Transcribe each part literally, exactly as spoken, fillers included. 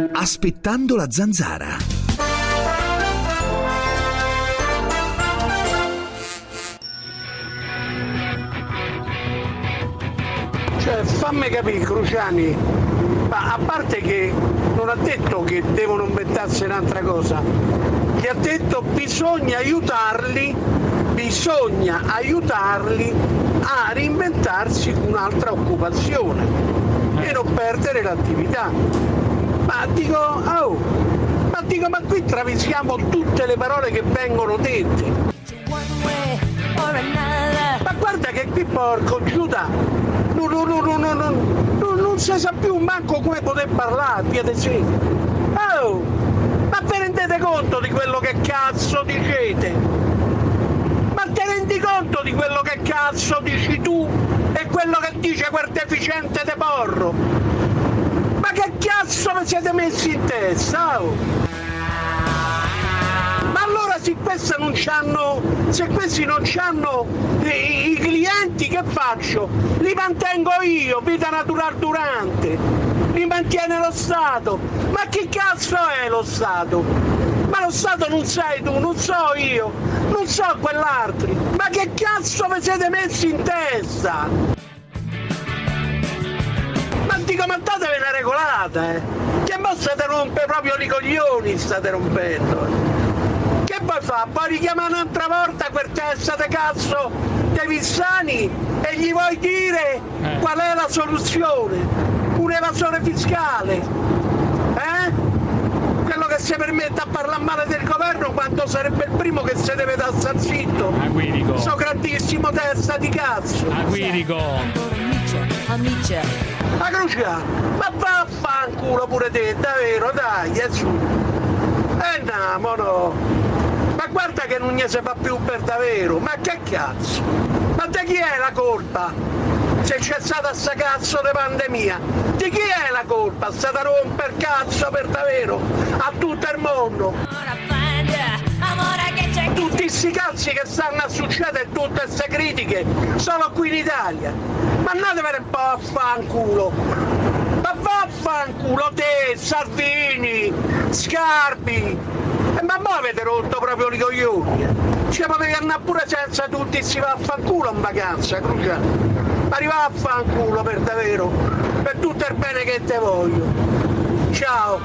Aspettando la zanzara. Cioè, fammi capire, Cruciani, ma a parte che non ha detto che devono inventarsi un'altra cosa, gli ha detto bisogna aiutarli, bisogna aiutarli a reinventarsi un'altra occupazione e non perdere l'attività. Ma dico, oh, ma dico, ma qui travisiamo tutte le parole che vengono dette. Ma guarda che qui, porco Giuda, no, no, no, no, no, no, no, non si sa più manco come poter parlare, via di sé. Oh, ma vi rendete conto di quello che cazzo dicete? Ma ti rendi conto di quello che cazzo dici tu e quello che dice quel deficiente de Porro? Ma che cazzo vi siete messi in testa? Oh? Ma allora se questi non c'hanno, se questi non c'hanno i, i clienti, che faccio? Li mantengo io, vita natural durante, li mantiene lo Stato. Ma che cazzo è lo Stato? Ma lo Stato non sei tu, non so io, non so quell'altro. Ma che cazzo vi siete messi in testa? Ma dico, ma datevi una regolata, eh! Che mo state rompe proprio i coglioni, state rompendo. Che poi fa? Poi richiamare un'altra volta quel testa de cazzo dei Vissani e gli vuoi dire eh. qual è la soluzione? Un evasore fiscale? Eh? Quello che si permette a parlare male del governo quando sarebbe il primo che se deve da star zitto. Aguirico. So grandissimo testa di cazzo. Aguirico. Amici. Ma Crucia, ma vaffanculo pure te, davvero, dai, è su. Eh no, mo no. Ma guarda che non ne si fa più per davvero, ma che cazzo? Ma di chi è la colpa? Se c'è stata sta cazzo di pandemia, di chi è la colpa? Sta da romper cazzo per davvero a tutto il mondo. Tutti sti cazzi che stanno a succedere, tutte queste critiche, solo qui in Italia. Ma andatevene un po' a fanculo. Ma vaffanculo te, Salvini, Scarpi. E ma mo avete rotto proprio i coglioni. Ci potevi andare pure senza tutti si va a fanculo in vacanza, Crucia. Arriva a fanculo per davvero, per tutto il bene che te voglio. Ciao.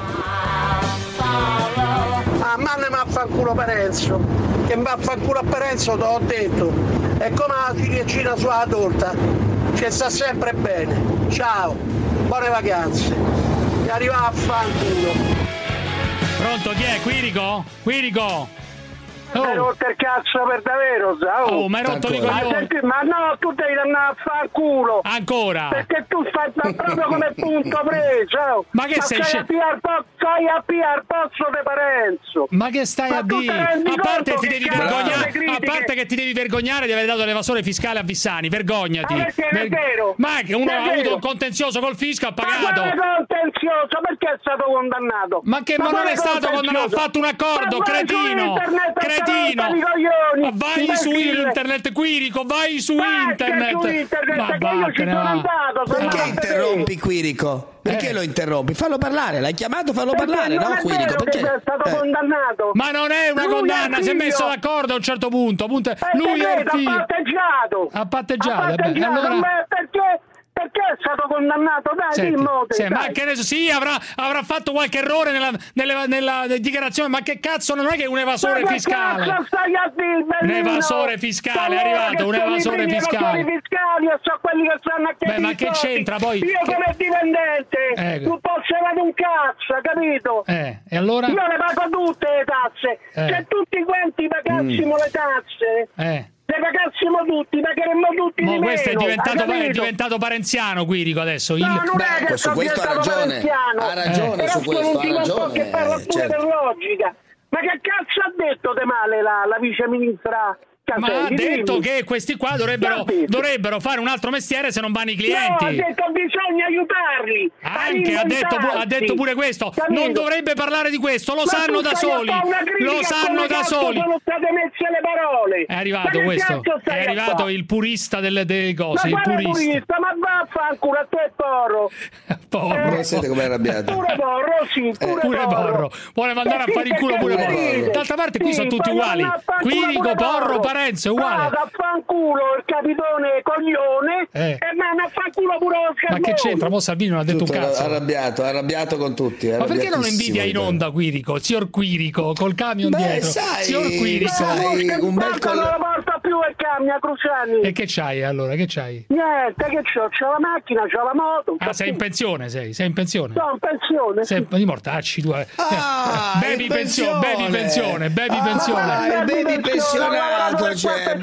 Ah, mandami a fanculo Parenzo, che mi va a fanculo a Parenzo, te l'ho detto. È come la ciliegina sulla torta, ci sta sempre bene. Ciao, buone vacanze. E arriva a fanculo. Pronto, chi è? Quirico? Quirico? Oh. Mi hai rotto il cazzo per davvero, oh, oh ma hai rotto i coglioni. Ma no, tu devi andare a far culo. Ancora? Perché tu stai proprio come punto preso. Ma che ma sei stai sc- a po- stai a pigliare il pozzo di Parenzo. Ma che stai ma a dire? A parte ti devi vergognare, a parte che ti devi vergognare di aver dato l'evasore fiscale a Vissani, vergognati. Ma perché Ver- è vero? Ma che uno è ha vero. avuto un contenzioso col fisco, ha pagato. Ma quale contenzioso? Perché è stato condannato? Ma che ma non è stato condannato, ha fatto un accordo, ma cretino. Cretino. Ma vai su internet, Quirico, vai su vai internet. Su internet ma che io ci sono andato. Perché interrompi Quirico? Perché eh. lo interrompi? Fallo parlare, l'hai chiamato, fallo perché parlare, non no è Quirico? Perché è stato eh. condannato. Ma non è una lui condanna, è si è messo d'accordo a un certo punto. punto. Eh, lui è il figlio. Ha patteggiato. Ha patteggiato, ha patteggiato. Allora... Ma perché? Perché è stato condannato? Dai, Senti, dimmo, sì, dai. ma che ne so, sì, avrà, avrà fatto qualche errore nella, nella, nella dichiarazione, ma che cazzo, non è che è un evasore ma fiscale? Cazzo stai a dire, un evasore fiscale, è arrivato un evasore fiscale. Fiscali, io so quelli che stanno a chiedere. Beh, ma che c'entra poi? Io che... come dipendente ecco. non posso avere un cazzo, capito? Eh, e allora? Io le pago tutte le tasse, eh. se tutti quanti pagassimo mm. le tasse. Eh. Se pagassimo tutti, pagheremmo tutti Ma di questo meno, è diventato, è diventato parenziano, Quirico, adesso. No, il... non Beh, è che su questo ha ragione. Ha ragione eh. su questo, ha ragione. Che parla eh, pure certo. per logica. Ma che cazzo ha detto de male la, la viceministra? Ma ha detto che questi qua dovrebbero, dovrebbero fare un altro mestiere se non vanno i clienti. No, ha detto bisogna aiutarli. Anche ha detto, ha detto pure questo. Capito? Non dovrebbe parlare di questo, lo ma sanno da soli. Lo sanno da soli. Sono state messe le parole. È arrivato questo. È arrivato qua? Il purista delle, delle cose. Ma il purista. purista? Ma vaffanculo a te porro. Porro. Eh, siete come arrabbiato. Pure porro, sì, pure, Eh, pure porro. porro. Vuole mandare a fare in culo pure porro. D'altra parte qui Sì, sono tutti voglio uguali. mandare a fanculo Quirico, pure Porro, Parenzo, è uguale. Vado a fanculo il capitone coglione Eh. e manda a fanculo pure lo Ma Scarbone. che c'entra? Mo Salvini non ha detto Tutto un cazzo. arrabbiato, arrabbiato con tutti. Ma perché non lo arrabbiatissimo, invidia in onda Quirico? Signor Quirico, col camion Beh, dietro. sai, Signor Quirico. sai, un bel col... non lo porta più e cambia Cruciani. E che c'hai allora? Che c'hai? Niente, che c'ho? C'ho la macchina, c'ho la moto. Ah, sei in pensione, sei? Sei in pensione? Sono in pensione. Sei di mortacci tu. eh. Ah, bevi in pensione, bevi pensione, bevi Ah, pensione. il baby pensionato c'è,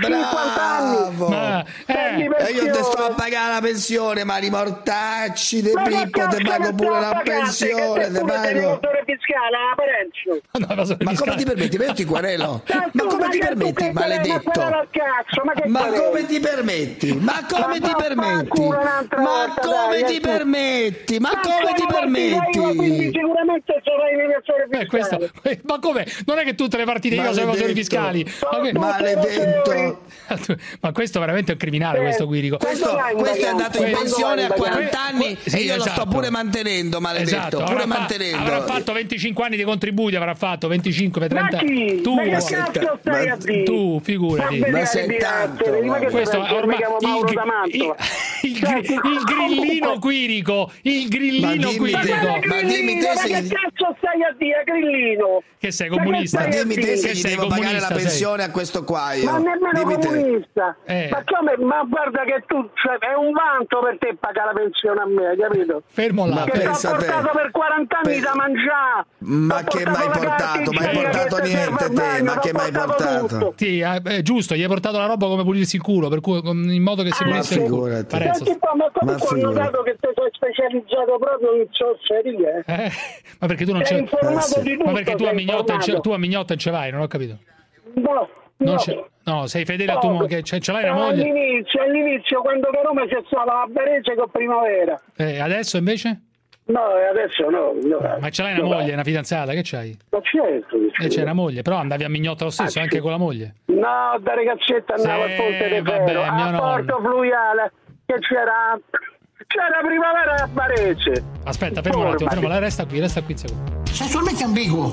bravo. Ma, eh, E io te sto a pagare la pensione, ma i mortacci, De Pippo, te pago pure la pensione, te pago. fiscale, la Parenzo. no, ma, sono Ma come fiscale. ti permetti? Ma io ti querelo. Ma come ti permetti, maledetto? Ma, che Ma querela? come ti permetti? Ma come Ma ti permetti? vaffanculo un'altra Ma volta, come dai, ti eh, permetti? Ma come ti Quindi permetti? sicuramente sarai in evasione Eh, questo, fiscale. eh, ma come? Non è che tutte le partite IVA sono evasori Maledetto. fiscali. Ma, che- Maledetto. ma questo veramente è un criminale, questo Quirico. Questo, vai in questo è vacanza? andato in Quando pensione a vai in quaranta vacanza? anni Que- sì, e io lo sto esatto. pure mantenendo, maledetto, Esatto, pure avrà, fa- mantenendo. avrà fatto venticinque anni di contributi, avrà fatto venticinque, trenta. Ma chi? Tu, Ma che ma- cazzo stai ma- a dire? tu, figurati. Ma sei tanto, ma che Questo stai a dire? ormai Mi chiamo il, Mauro gri- D'Amantola. il, il, Cioè, gri- il grillino Quirico, il Ma grillino dimmi te- Quirico. ma dimmi te Ma se che gli- cazzo stai a dire, Grillino? Che sei Ma che comunista? Ma stai a dimmi te dire? se Che gli sei devo pagare la comunista, sei. pensione a questo qua io. Ma nemmeno Dimmi te. comunista. Eh. Ma come? Ma guarda che tu, cioè, è un vanto per te pagare la pensione a me, hai capito? Fermo là. Ma Che ti fermo. ho pensa te. portato per quaranta anni Pe- da mangiare. Ma T'ho che mai la portato? carta Ma hai igienica portato che ti niente serve al te, bagno, ma t'ho che mai portato portato? tutto. Sì, eh, è giusto, gli hai portato la roba come pulirsi il culo, per cui con- in modo che si Ah, pulisse il culo. figurati. Parenzo. Senti un po', ma come Ma tu hai figurati. notato che ti sei specializzato proprio in zozzerie? Eh, ma perché tu non Sei c'è. informato Eh, sì. di tutto. Ma perché tu a sei Mignotta in ce- informato. tu a Mignotta in ce l'hai, non ho capito. No, Non no. c'è- no, sei fedele a tua moglie, che ce, ce l'hai una Eh, moglie. All'inizio, all'inizio, quando da Roma c'è stata la Varese con Primavera. Eh, adesso invece? No, adesso no. no. Ma ce l'hai una No, moglie, una fidanzata, che c'hai? Ma certo. E c'è una moglie, però andavi a Mignotta lo stesso, Ah, anche sì. con la moglie. No, da ragazzetta andavo Sì, al Ponte de vabbè, Ferro, mio a nonno. Porto Fluviale, che c'era... C'era Primavera a Varese. Aspetta, fermo un attimo, Formati. fermo, là, resta qui, resta qui un secondo. Sessualmente ambiguo.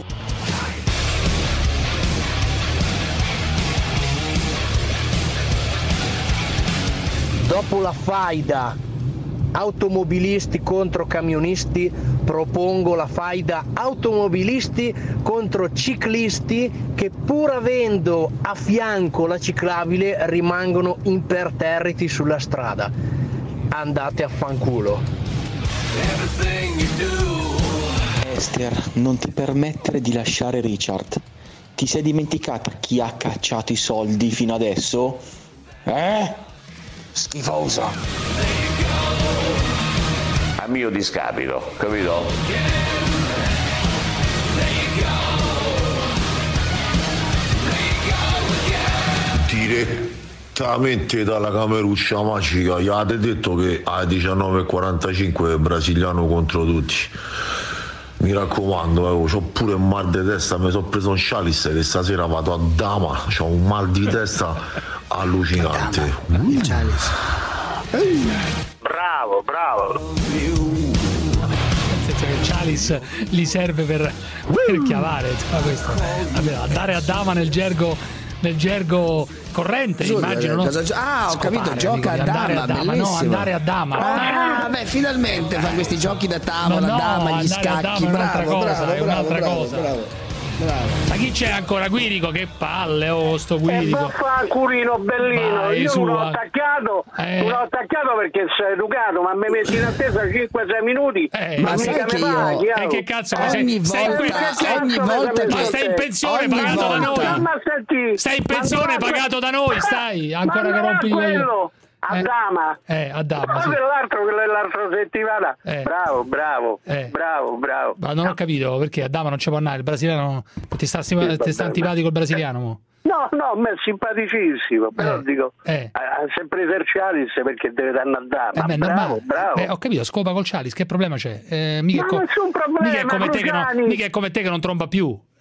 Dopo la faida automobilisti contro camionisti, propongo la faida automobilisti contro ciclisti che, pur avendo a fianco la ciclabile, rimangono imperterriti sulla strada. Andate a fanculo. Esther, non ti permettere di lasciare Richard. Ti sei dimenticata chi ha cacciato i soldi fino adesso? Eh? Schifosa. A mio discapito, capito? Direttamente dalla cameruccia magica, gli avete detto che alle diciannove e quarantacinque è brasiliano contro tutti. Mi raccomando, eh, c'ho pure un mal di testa, mi sono preso un Chalice che stasera vado a Dama, c'ho un mal di testa allucinante. Il Chalice. Bravo, bravo. Nel senso che il Chalice gli serve per, per chiavare, insomma, questo. Vabbè, andare a dama nel gergo nel gergo corrente, Scusa, immagino, no? cosa gio- ah, ho Scopare, capito, gioca amico, a di andare dama, a dama, no, bellissimo. andare a dama. Ah, beh, finalmente fa questi giochi da tavola, Ma no, dama, gli andare a scacchi. dama è un'altra Bravo, cosa, bravo, è bravo, un'altra bravo, cosa. bravo, bravo. Ma chi c'è ancora? Quirico? Che palle, oh, sto E Quirico. vaffanculino bellino, Vai, io su, non l'ho eh. attaccato, Eh. non l'ho attaccato perché sei educato, ma mi metti in attesa cinque sei minuti, Eh, Ma ma sai mica che mi io- paghi, E oh. che cazzo? Ma Ogni sei, sei in que- volta, sei- ogni volta ma che stai in pensione ogni pagato da volta. noi. Ma senti, Stai in ma pensione andava- pagato da noi, stai? Ancora ma che andava rompi i coglioni. quello, a Eh. Dama. Eh, a dama, Ma sì. quell'altro, quello dell'altra settimana. Eh. Bravo, bravo, Eh. bravo, bravo. Ma non ho capito perché a dama non ci può andare. Il brasiliano ti sta, ti vabbè, sta ma- antipatico il brasiliano. Mo. No, no, a me è simpaticissimo, però Eh, dico, eh. ha ha sempre esercitarsi perché deve dare a Dama. Eh beh, è bravo, normale. bravo. Eh, ho capito, scopa col Chalice, che problema c'è? Eh, mica, Ma è co- nessun problema, mica è come te che non, Cruciani. mica è come te che non tromba più.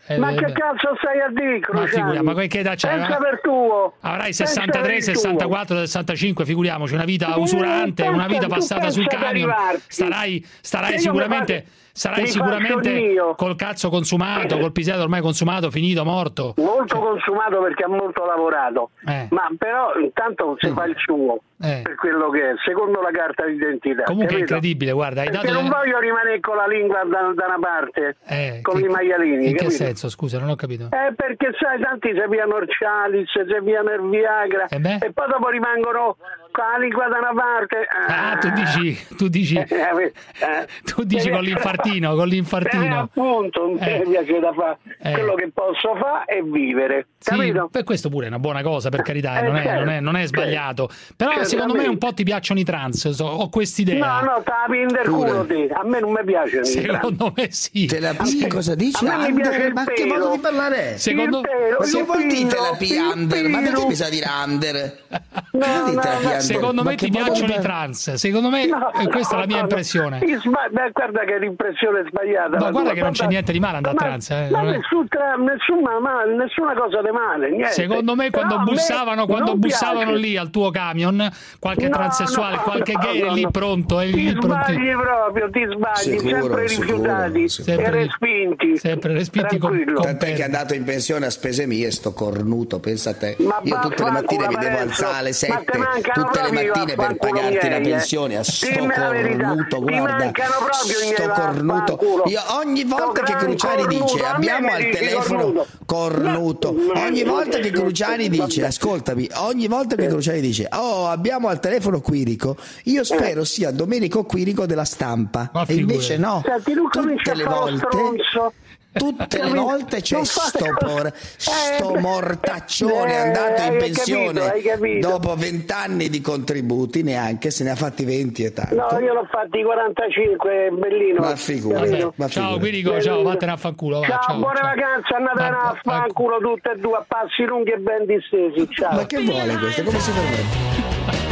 Eh, ma eh, che beh. cazzo stai a dire, Ma figura, ma che età c'hai? Pensa per tuo. Avrai Pensa sessantatré, per il tuo. sessantaquattro, sessantacinque, figuriamoci, una vita Sì, usurante, pensa- una vita tu passata sul pensa di camion. arrivarti. Starai, starai Io sicuramente, mi faccio- sarai mi sicuramente faccio io. col cazzo consumato, col pisello ormai consumato, finito, morto. Molto consumato perché ha molto lavorato, Eh. ma però intanto si fa il suo Eh. per quello che è, secondo la carta d'identità. Comunque è capito? incredibile, guarda, hai Perché dato... non voglio rimanere con la lingua da, da una parte, Eh, con che- i maialini. In che capito? senso, scusa, non ho capito. Eh, perché sai, tanti si piano il Chalice, si piano il Viagra Eh beh. e poi dopo rimangono con la lingua da una parte. Ah, tu dici, tu dici, Eh, eh. tu dici con l'infartino, con Eh, l'infartino. appunto, mi Eh. piace da fare Eh. quello che posso fare è vivere, Sì, capito? per questo pure è una buona cosa, per carità, Eh, non, è, certo, non, è, non è certo. sbagliato. Però secondo me un po' ti piacciono i trans, so- ho quest'idea. No, no, te la pinder Pure. culo te. A me non mi piace. Secondo me sì. Te la P cosa dice? A me mi piace Under? il Ma che pelo. modo di parlare è? Secondo- Il pelo, Ma che il vuol dire pelo, la P il under? Ma perché pelo. bisogna dire under? No, Perché dite no, la P no. under? Secondo Ma me che ti modo di piacciono i parlare? trans, secondo me No, eh, questa è la mia no, no. impressione. Ti sba- beh, guarda che l'impressione sbagliata. Ma la guarda tua. che non c'è niente di male andare Ma- a trans, eh, ma non è- nessun tra- nessuna, male, nessuna cosa di male, niente. Secondo me quando Però a me bussavano, quando non bussavano piace. lì al tuo camion, qualche No, transessuale, no, qualche no, gay è no, lì no. pronto, è Ti lì pronto. sbagli proprio, ti sbagli, Sicuro, sempre sicuro, rifiutati sicuro. e Sempre- respinti. sempre respinti con- Tranquillo. con- Tant'è che è andato in pensione a spese mie, sto cornuto, pensa a te. Ma Io tutte le mattine mi devo Parenzo, alzare alle ma sette, te mancano tutte le proprio i mattine per vaffanculo pagarti la miei, eh. pensione, a sto Dimmi la verità, cornuto, ti guarda. mancano proprio i miei Sto cornuto. vaffanculo. Io ogni volta Sto che gran Cruciani cornuto, dice a me abbiamo mi al dici telefono cornuto. cornuto, No, ogni no, volta che no, Cruciani no, dice, no. ascoltami, ogni volta che Cruciani dice oh abbiamo al telefono Quirico, io spero sia Domenico Quirico della Stampa. Ma E invece no, Senti, non comincia tutte a le fare lo volte stronzo. tutte le Capito? volte c'è Non fate sto, cose- por, sto Eh, mortaccione eh, andato in hai pensione capito, hai capito. dopo vent'anni di contributi, neanche se ne ha fatti venti e tanto. No, io l'ho fatti quarantacinque, bellino. Ma figurati. Capito? Ma Ciao figurati. Quirico, ciao, Bellino. vattene a fanculo. Va, Ciao, ciao, buone ciao. vacanze, andate Va- a va- fanculo tutte e due a passi lunghi e ben distesi. Ciao. Ma che vuole questo? Come si permette?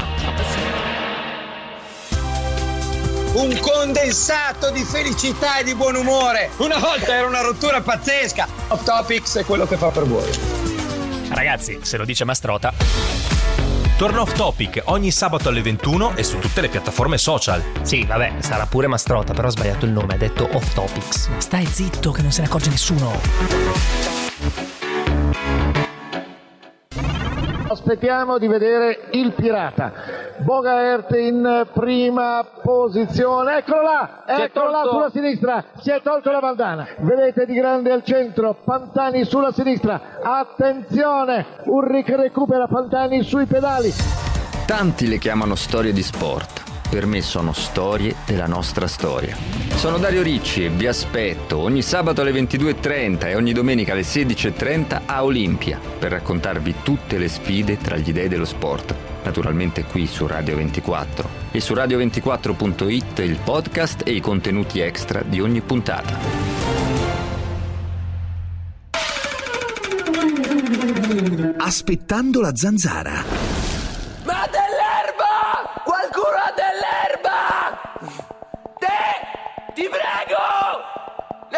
Un condensato di felicità e di buon umore. Una volta era una rottura pazzesca. Off Topics è quello che fa per voi. Ragazzi, se lo dice Mastrota. Torna Off Topic ogni sabato alle ventuno e su tutte le piattaforme social. Sì, vabbè, sarà pure Mastrota, però ho sbagliato il nome, ha detto Off Topics. Stai zitto che non se ne accorge nessuno. Aspettiamo di vedere il pirata. Bogaert in prima posizione, eccolo là, eccolo là sulla sinistra, si è tolto la bandana, vedete di grande al centro, Pantani sulla sinistra, attenzione, Ulrich recupera Pantani sui pedali. Tanti le chiamano storie di sport, per me sono storie della nostra storia. Sono Dario Ricci e vi aspetto ogni sabato alle ventidue e trenta e ogni domenica alle sedici e trenta a Olimpia per raccontarvi tutte le sfide tra gli dei dello sport. Naturalmente qui su Radio ventiquattro e su radio ventiquattro punto it il podcast e i contenuti extra di ogni puntata. Aspettando la zanzara. Ma dell'erba! Qualcuno ha dell'erba! Te! Ti prego! Ne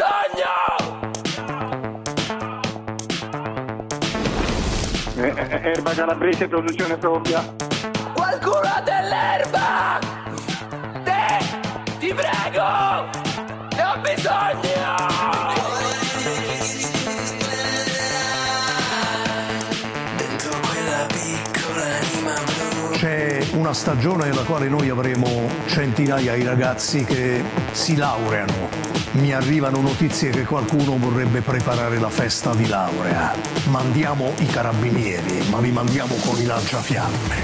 ho bisogno! Eh, erba calabrese, produzione propria. Qualcuno ha dell'erba! Te! Ti prego! Ne ho bisogno! C'è una stagione nella quale noi avremo centinaia di ragazzi che si laureano. Mi arrivano notizie che qualcuno vorrebbe preparare la festa di laurea. Mandiamo i carabinieri, ma li mandiamo con i lanciafiamme.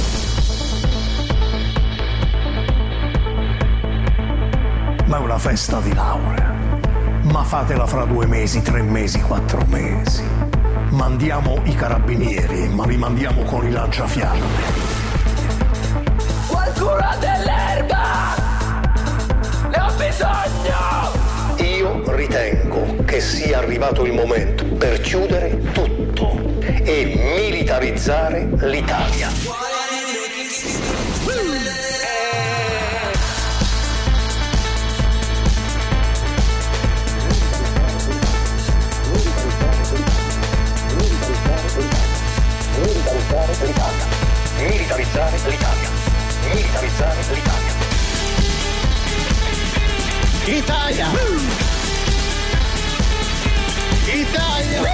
Ma è una festa di laurea. Ma fatela fra due mesi, tre mesi, quattro mesi. Mandiamo i carabinieri, ma li mandiamo con i lanciafiamme. Qualcuno ha dell'erba! Ne ho bisogno! Io ritengo che sia arrivato il momento per chiudere tutto e militarizzare l'Italia. Italia! Italia!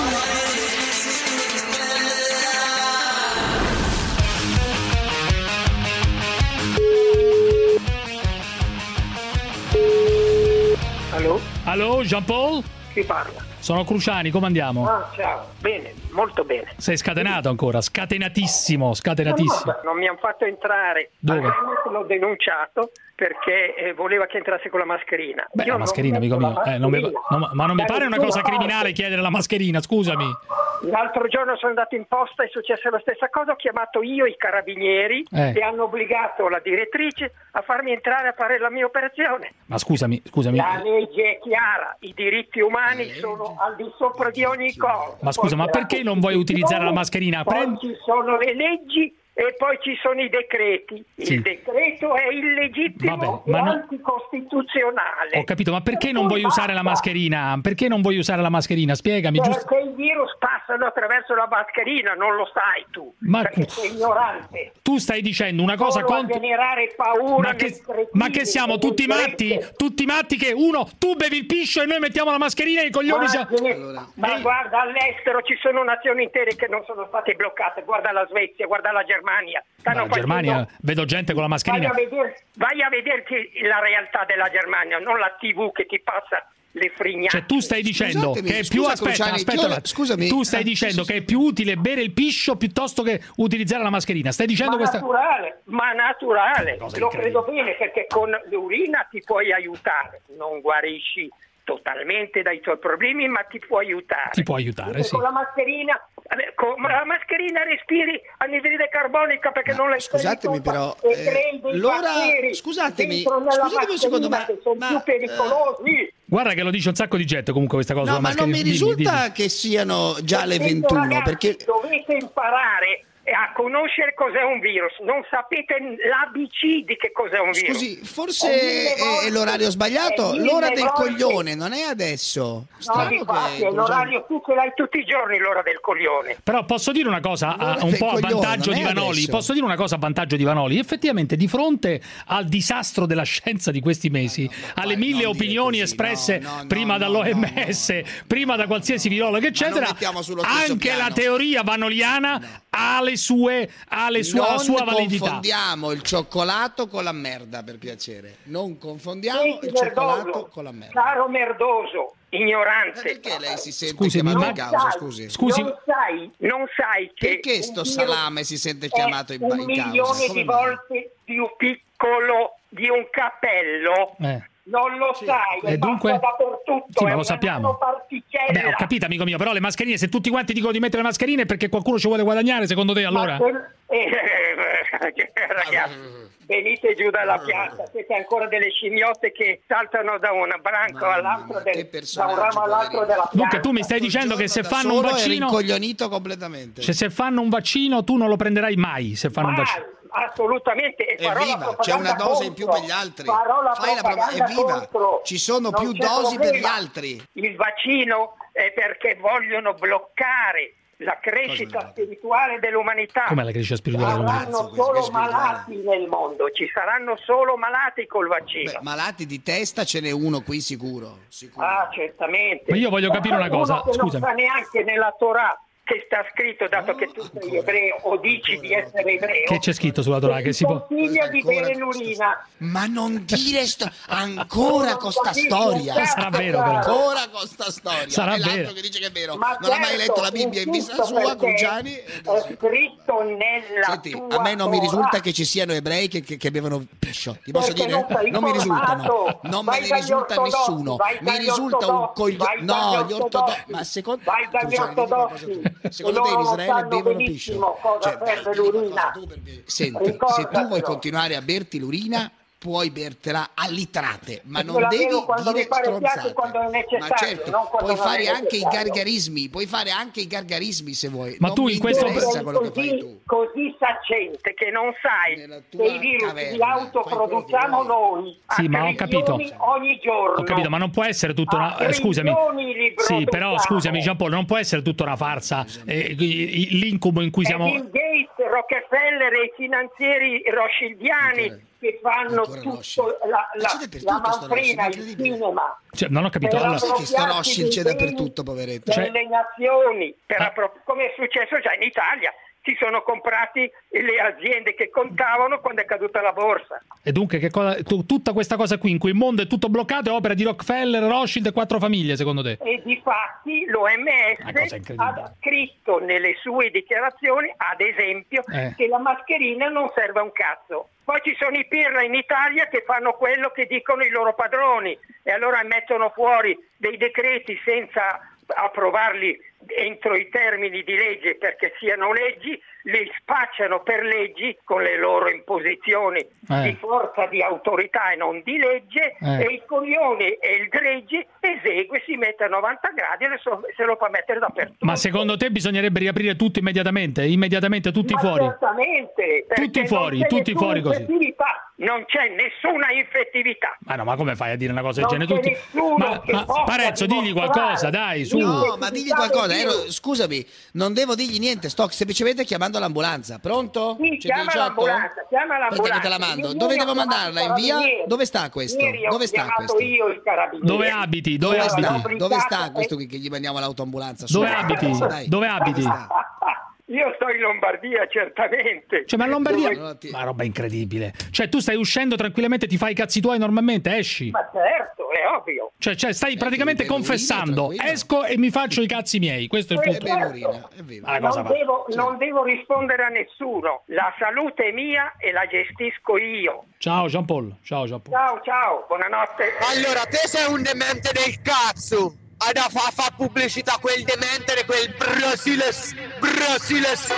Allo? Allo, Jean-Paul? Chi parla? Sono Cruciani, come andiamo? Ah, ciao. Bene, molto bene. Sei scatenato ancora, scatenatissimo, scatenatissimo. No, non mi hanno fatto entrare. Dove? L'ho denunciato perché eh, voleva che entrasse con la mascherina. Beh, Io la mascherina, non amico metto mio. la Eh, non mi- mascherina. no, ma non mi Da pare una nessuna cosa criminale parte. chiedere la mascherina, scusami. L'altro giorno sono andato in posta, è successa la stessa cosa, ho chiamato io i carabinieri Eh. e hanno obbligato la direttrice a farmi entrare a fare la mia operazione. Ma scusami, scusami. La legge è chiara, i diritti umani sono al di sopra di ogni cosa. Ma scusa, ma perché non vuoi utilizzare la mascherina? Poi Prendi- ci sono le leggi e poi ci sono i decreti. Il Sì. decreto è illegittimo Vabbè, e ma no- anticostituzionale. Ho capito, ma perché non vuoi usare la mascherina? Perché non vuoi usare la mascherina? Spiegami, giusto? Perché i virus passano attraverso la mascherina, non lo sai tu, Ma- perché sei ignorante. Tu stai dicendo una cosa Solo a contro... generare paura Ma che, nei cretini, ma che siamo nelle tutti matti? frette. Tutti matti che uno, tu bevi il piscio e noi mettiamo la mascherina e i coglioni... Guarda, siamo- ma guarda, all'estero ci sono nazioni intere che non sono state bloccate. Guarda la Svezia, guarda la Germania. Stanno La Germania, facendo- vedo gente con la Vai mascherina. a, vedere, vai a vederti la realtà della Germania, non la tivù che ti passa le frignacce. Cioè tu stai dicendo Scusatemi, che è più scusa, aspetta, Cruciani, aspetta, io- la- scusami. tu stai Ah, dicendo sì, sì, che è più utile bere il piscio piuttosto che utilizzare la mascherina. Stai dicendo Ma questa naturale, ma naturale, cosa lo incredibile. credo bene perché con l'urina ti puoi aiutare, non guarisci totalmente dai tuoi problemi, ma ti può aiutare. Ti può aiutare, sì. Con la mascherina, vabbè, con la mascherina respiri anidride carbonica perché non l'hai Scusatemi però, e eh, crei dei l'ora- batteri scusatemi, dentro nella scusatemi un secondo, mascherina ma- che sono ma, più pericolosi. Guarda che lo dice un sacco di gente comunque questa cosa. No, sulla ma non mascherina. mi Dimmi, risulta dimmi. che siano già le Sento, ventuno, ragazzi, perché... dovete imparare a conoscere cos'è un virus, non sapete l'A B C di che cos'è un virus. Scusi, forse È mille è, volte- è l'orario sbagliato, è mille l'ora del volte- coglione, non è adesso. No, Strano infatti, che- è l'orario, tu ce l'hai tutti i giorni l'ora del coglione. Però posso dire una cosa a- L'ora un del po' a coglione, vantaggio non di è Vanoli. adesso. Posso dire una cosa a vantaggio di Vanoli? Effettivamente, di fronte al disastro della scienza di questi mesi, alle mille opinioni espresse no, no, prima no, dall'O M no, S, prima da qualsiasi virologo, eccetera, mettiamo sullo stesso anche piano. la teoria vanoliana ha le sue, ha le sue, la Non sua validità. confondiamo il cioccolato con la merda, per piacere. Non confondiamo Senti, il cioccolato Merdoso, con la merda. caro Merdoso, ignorante. Perché lei si sente Scusi, chiamato ma- in causa, sai, scusi? Scusi. Non sai, non sai che Perché sto un virus salame si sente è chiamato in, un in causa? milione Come di mai? volte più piccolo di un cappello. Eh. Non lo sai, E è dunque? passa dappertutto, Sì, ma è lo una sappiamo. nanoparticella. Vabbè, ho capito, amico mio, però le mascherine, se tutti quanti dicono di mettere le mascherine è perché qualcuno ci vuole guadagnare, secondo te, allora? Ma quel- eh, ragazzi, venite giù dalla piazza, siete ancora delle scimmiotte che saltano da un branco all'altro, del, da un ramo all'altro della piazza. Dunque tu mi stai dicendo che se Da fanno un solo è vaccino, rincoglionito completamente. cioè, se fanno un vaccino tu non lo prenderai mai, se fanno un Ma vaccino. assolutamente, e farò la Evviva, c'è propaganda una dose in più contro. per gli altri. Farò la Fai la propaganda propaganda, evviva. contro. Ci sono Non più c'è dosi per problema. gli altri. Il vaccino è perché vogliono bloccare la crescita spirituale dell'umanità. Com'è la crescita spirituale dell'umanità? Saranno solo malati nel mondo, ci saranno solo malati col vaccino. Beh, malati di testa ce n'è uno qui sicuro. sicuro. Ah, certamente. Ma io voglio capire una cosa, Uno che scusami. non sta neanche nella Torah che sta scritto, dato che tu sei ebreo o dici di essere ebreo. Che c'è scritto sulla Torah? Che si può... Consiglia di bere l'urina. Ma non dire sto... ancora con sta storia. Sarà vero, però. Ancora con sta storia. Sarà e l'altro vero. che dice che è vero. Ma non ha mai certo, letto la Bibbia in vista insisto sua, perché Cruciani. È scritto nella Senti, tua a me non mi Torah. risulta che ci siano ebrei che, che, che bevono piscio. Ti posso Perché dire? non sei Non mi risultano. informato. Non me Vai ne dagli risulta ortodossi, nessuno. vai Mi dagli risulta un ortodossi, coglione. vai No, dagli gli ortodossi. ortodossi. Ma secondo Vai dagli Cruciani, dimmi una cosa ortodossi. tu. Secondo te in Loro Israele sanno bevono benissimo piscio? cosa Cioè, serve dai, dimmi una l'urina. cosa tu, perché- Senti, se tu vuoi Ricordatelo. continuare a berti l'urina, puoi bertela a litrate, ma Io non la devi bevo quando dire mi pare piace, stronzate. quando è necessario, Ma certo, non quando puoi non fare è anche i necessario. gargarismi, puoi fare anche i gargarismi se vuoi. Ma non tu mi in questo- interessa quello che fai così, tu. così saccente che non sai tua che i virus caverna, li autoproduciamo noi a Sì, ma ho capito. trilioni ogni giorno. Ho capito, ma non può essere tutto una... A eh, scusami. trilioni li Sì, però produciamo. scusami Jean Paul, non può essere tutta una farsa. Eh, i- i- l'incubo in cui E siamo... Bill Gates Rockefeller e i finanzieri rothschildiani che fanno tutto la, la, la manfrina, il cinema. Cioè, non ho capito. Per Allora, che sto Rothschild c'è dappertutto, poveretto. Delle Cioè- nazioni, per Ah. appro- come è successo già in Italia. Si sono comprati le aziende che contavano quando è caduta la borsa. E dunque, che cosa, tu- tutta questa cosa qui, in cui il mondo è tutto bloccato, è opera di Rockefeller, Rothschild e quattro famiglie, secondo te? E difatti l'O M Una cosa S incredibile. ha scritto nelle sue dichiarazioni, ad esempio, Eh. che la mascherina non serve a un cazzo. Poi ci sono i pirla in Italia che fanno quello che dicono i loro padroni e allora mettono fuori dei decreti senza approvarli entro i termini di legge perché siano leggi, li spacciano per leggi con le loro imposizioni Eh. di forza di autorità e non di legge Eh. e il coglione e il gregge esegue, si mette a novanta gradi e so- se lo fa mettere dappertutto. Ma secondo te bisognerebbe riaprire tutto immediatamente? Immediatamente tutti Ma fuori? certamente, perché Tutti non fuori, c'è tutti nessuna fuori così. infettività, non c'è nessuna infettività. Ma no, ma come fai a dire una cosa del Non genere? c'è Tutti... nessuno Ma, che ma possa Parezzo, digli dimostrare. qualcosa, dai, su. No, ma digli qualcosa. Ero, scusami, non devo dirgli niente. Sto semplicemente chiamando l'ambulanza. Pronto? Sì, chiama centodiciotto? l'ambulanza, chiama l'ambulanza. Perché te la mando? Ieri Dove ho devo chiamato mandarla? i In via? carabinieri. Dove sta questo? Ieri ho Dove sta chiamato questo? io il carabinieri. Dove abiti? Dove Dove abiti? sta? Dove sta Brigata- questo qui che gli mandiamo l'autoambulanza? Dove Su, abiti? dai. Dove abiti? Io sto in Lombardia, certamente. Cioè, ma in Lombardia... Dove- Ma roba incredibile. Cioè, tu stai uscendo tranquillamente, ti fai i cazzi tuoi normalmente, esci. Ma certo, è ovvio. Cioè, cioè stai praticamente bevo urina, confessando, tranquillo. esco e mi faccio i cazzi miei. Questo è il Eh, punto. certo. È vero. Ma la cosa Non va. devo, non devo rispondere a nessuno. La salute è mia e la gestisco io. Ciao Jean Paul. Ciao Jean Paul. Ciao, ciao, buonanotte. Allora, te sei un demente del cazzo. Hai da fa, fa pubblicità quel demente, quel Brasiles, Brasiles.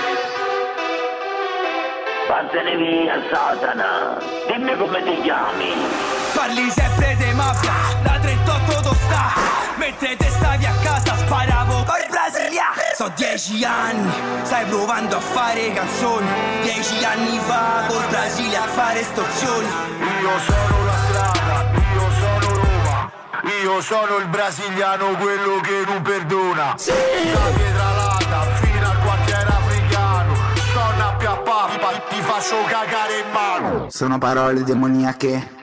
Vattene via, Satana. Dimmi come ti chiami. Parli sempre di mafia, la trentotto do sta. Mentre te stavi a casa sparavo col Brasilia. So dieci anni, stai provando a fare canzoni. Dieci anni fa col Brasile a fare estorsioni. Io sono la strada, io sono Roma, io sono il brasiliano, quello che non perdona. Sì. Da Pietralata fino al quartiere africano, sto a piappappa, ti faccio cagare in mano. Sono parole demoniache.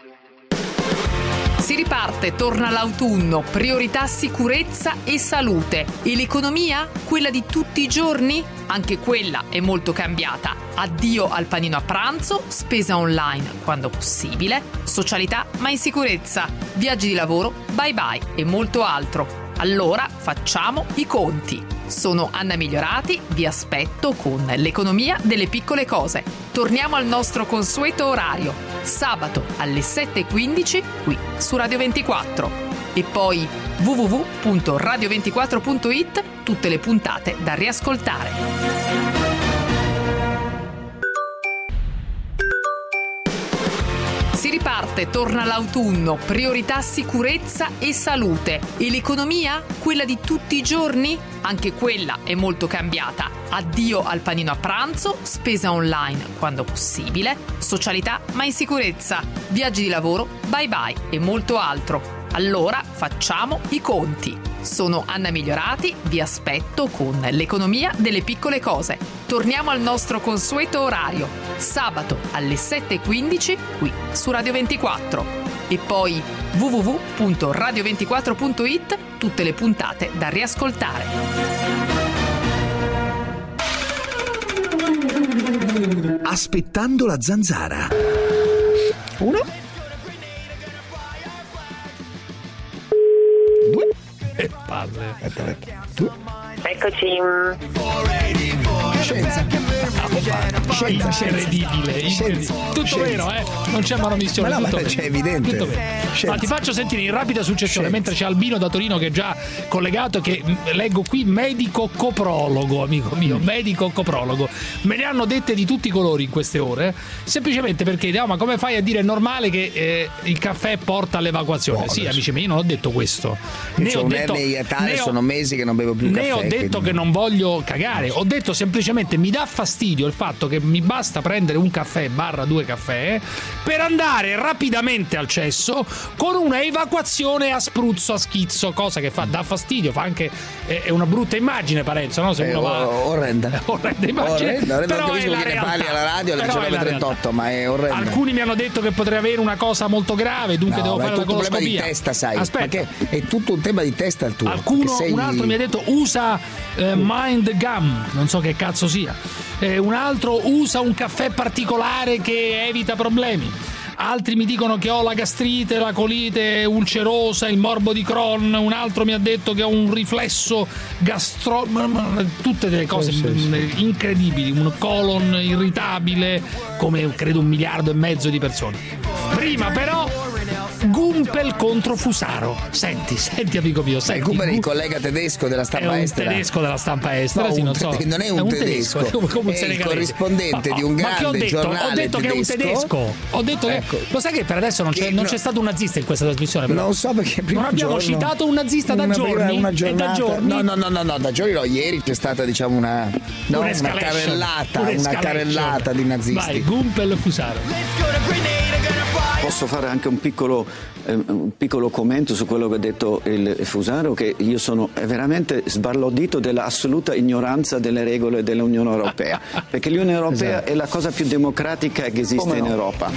Si riparte, torna l'autunno, priorità sicurezza e salute. E l'economia? Quella di tutti i giorni? Anche quella è molto cambiata. Addio al panino a pranzo, spesa online quando possibile, socialità ma in sicurezza, viaggi di lavoro, bye bye e molto altro. Allora facciamo i conti. Sono Anna Migliorati, vi aspetto con l'economia delle piccole cose. Torniamo al nostro consueto orario, sabato alle sette e quindici qui su Radio ventiquattro. E poi w w w punto radio ventiquattro punto i t, tutte le puntate da riascoltare. Si riparte, torna l'autunno, priorità sicurezza e salute. E l'economia? Quella di tutti i giorni? Anche quella è molto cambiata. Addio al panino a pranzo, spesa online quando possibile, socialità ma in sicurezza, viaggi di lavoro, bye bye e molto altro. Allora facciamo i conti. Sono Anna Migliorati, vi aspetto con l'economia delle piccole cose. Torniamo al nostro consueto orario, sabato alle sette e quindici qui su Radio ventiquattro. E poi w w w punto radio ventiquattro punto i t, tutte le puntate da riascoltare. Aspettando la zanzara. Uno. Due. E palle. Aspetta, aspetta. Due. Eccoci. Scienza. Scienza, scienza. Incredibile, incredibile. Tutto Scienza. vero, eh? Non c'è manomissione. Ma no, tutto ma vero. c'è evidente. Tutto vero. Scienza. Ma ti faccio sentire in rapida successione, Scienza. mentre c'è Albino da Torino che è già collegato, che mh, leggo qui medico coprologo, amico mio, medico coprologo. Me ne hanno dette di tutti i colori in queste ore, semplicemente perché no, ma come fai a dire è normale che eh, il caffè porta all'evacuazione? No, sì, adesso. amici miei, io non ho detto questo. Io Ne ho ho un detto, ernia iatale, ne ho- sono mesi che non bevo più ne caffè. ho detto quindi- che non voglio cagare, ho detto semplicemente mi dà fastidio il fatto che che mi basta prendere un caffè barra due caffè per andare rapidamente al cesso con una evacuazione a spruzzo, a schizzo, cosa che fa, dà fastidio, fa anche, è, è una brutta immagine, Parenzo, no? Se eh, uno va... orrenda. orrenda immagine, orrenda, orrenda, però è la che ne parli alla radio alle diciannove e trentotto, ma è orrenda. Alcuni mi hanno detto che potrei avere una cosa molto grave, dunque no, devo fare la coloscopia. È tutto un problema di testa, sai. Aspetta. Perché è tutto un tema di testa il tuo. Alcuno, sei... un altro mi ha detto usa eh, Mind Gum, non so che cazzo sia. Eh, un altro usa un caffè particolare che evita problemi. Altri mi dicono che ho la gastrite, la colite ulcerosa, il morbo di Crohn. Un altro mi ha detto che ho un riflesso gastro... tutte delle cose sì, sì, sì. incredibili. Un colon irritabile, come credo un miliardo e mezzo di persone. Prima però Gumpel contro Fusaro. Senti, senti amico mio, senti. Beh, Gumpel è il collega tedesco della stampa è un estera. tedesco della stampa estera, no, sì, non te- so. non è un, è un tedesco, tedesco, come è il corrispondente ma, di un ma grande che ho detto? giornale Ho detto tedesco. Che è un tedesco. Ho detto ecco, che lo sai che per adesso non c'è, non no, c'è stato un nazista in questa trasmissione, però. Non so perché prima non abbiamo giorno, citato un nazista da una, giorni una giornata, e da giorni. No, no, no, no, no, da giorni no, ieri c'è stata diciamo una no, una carrellata, una carrellata di nazisti. Vai, Gumpel Fusaro. Posso fare anche un piccolo, eh, un piccolo commento su quello che ha detto il Fusaro, che io sono veramente sbalordito dell'assoluta ignoranza delle regole dell'Unione Europea, perché l'Unione Europea esatto. è la cosa più democratica che esiste no? in Europa.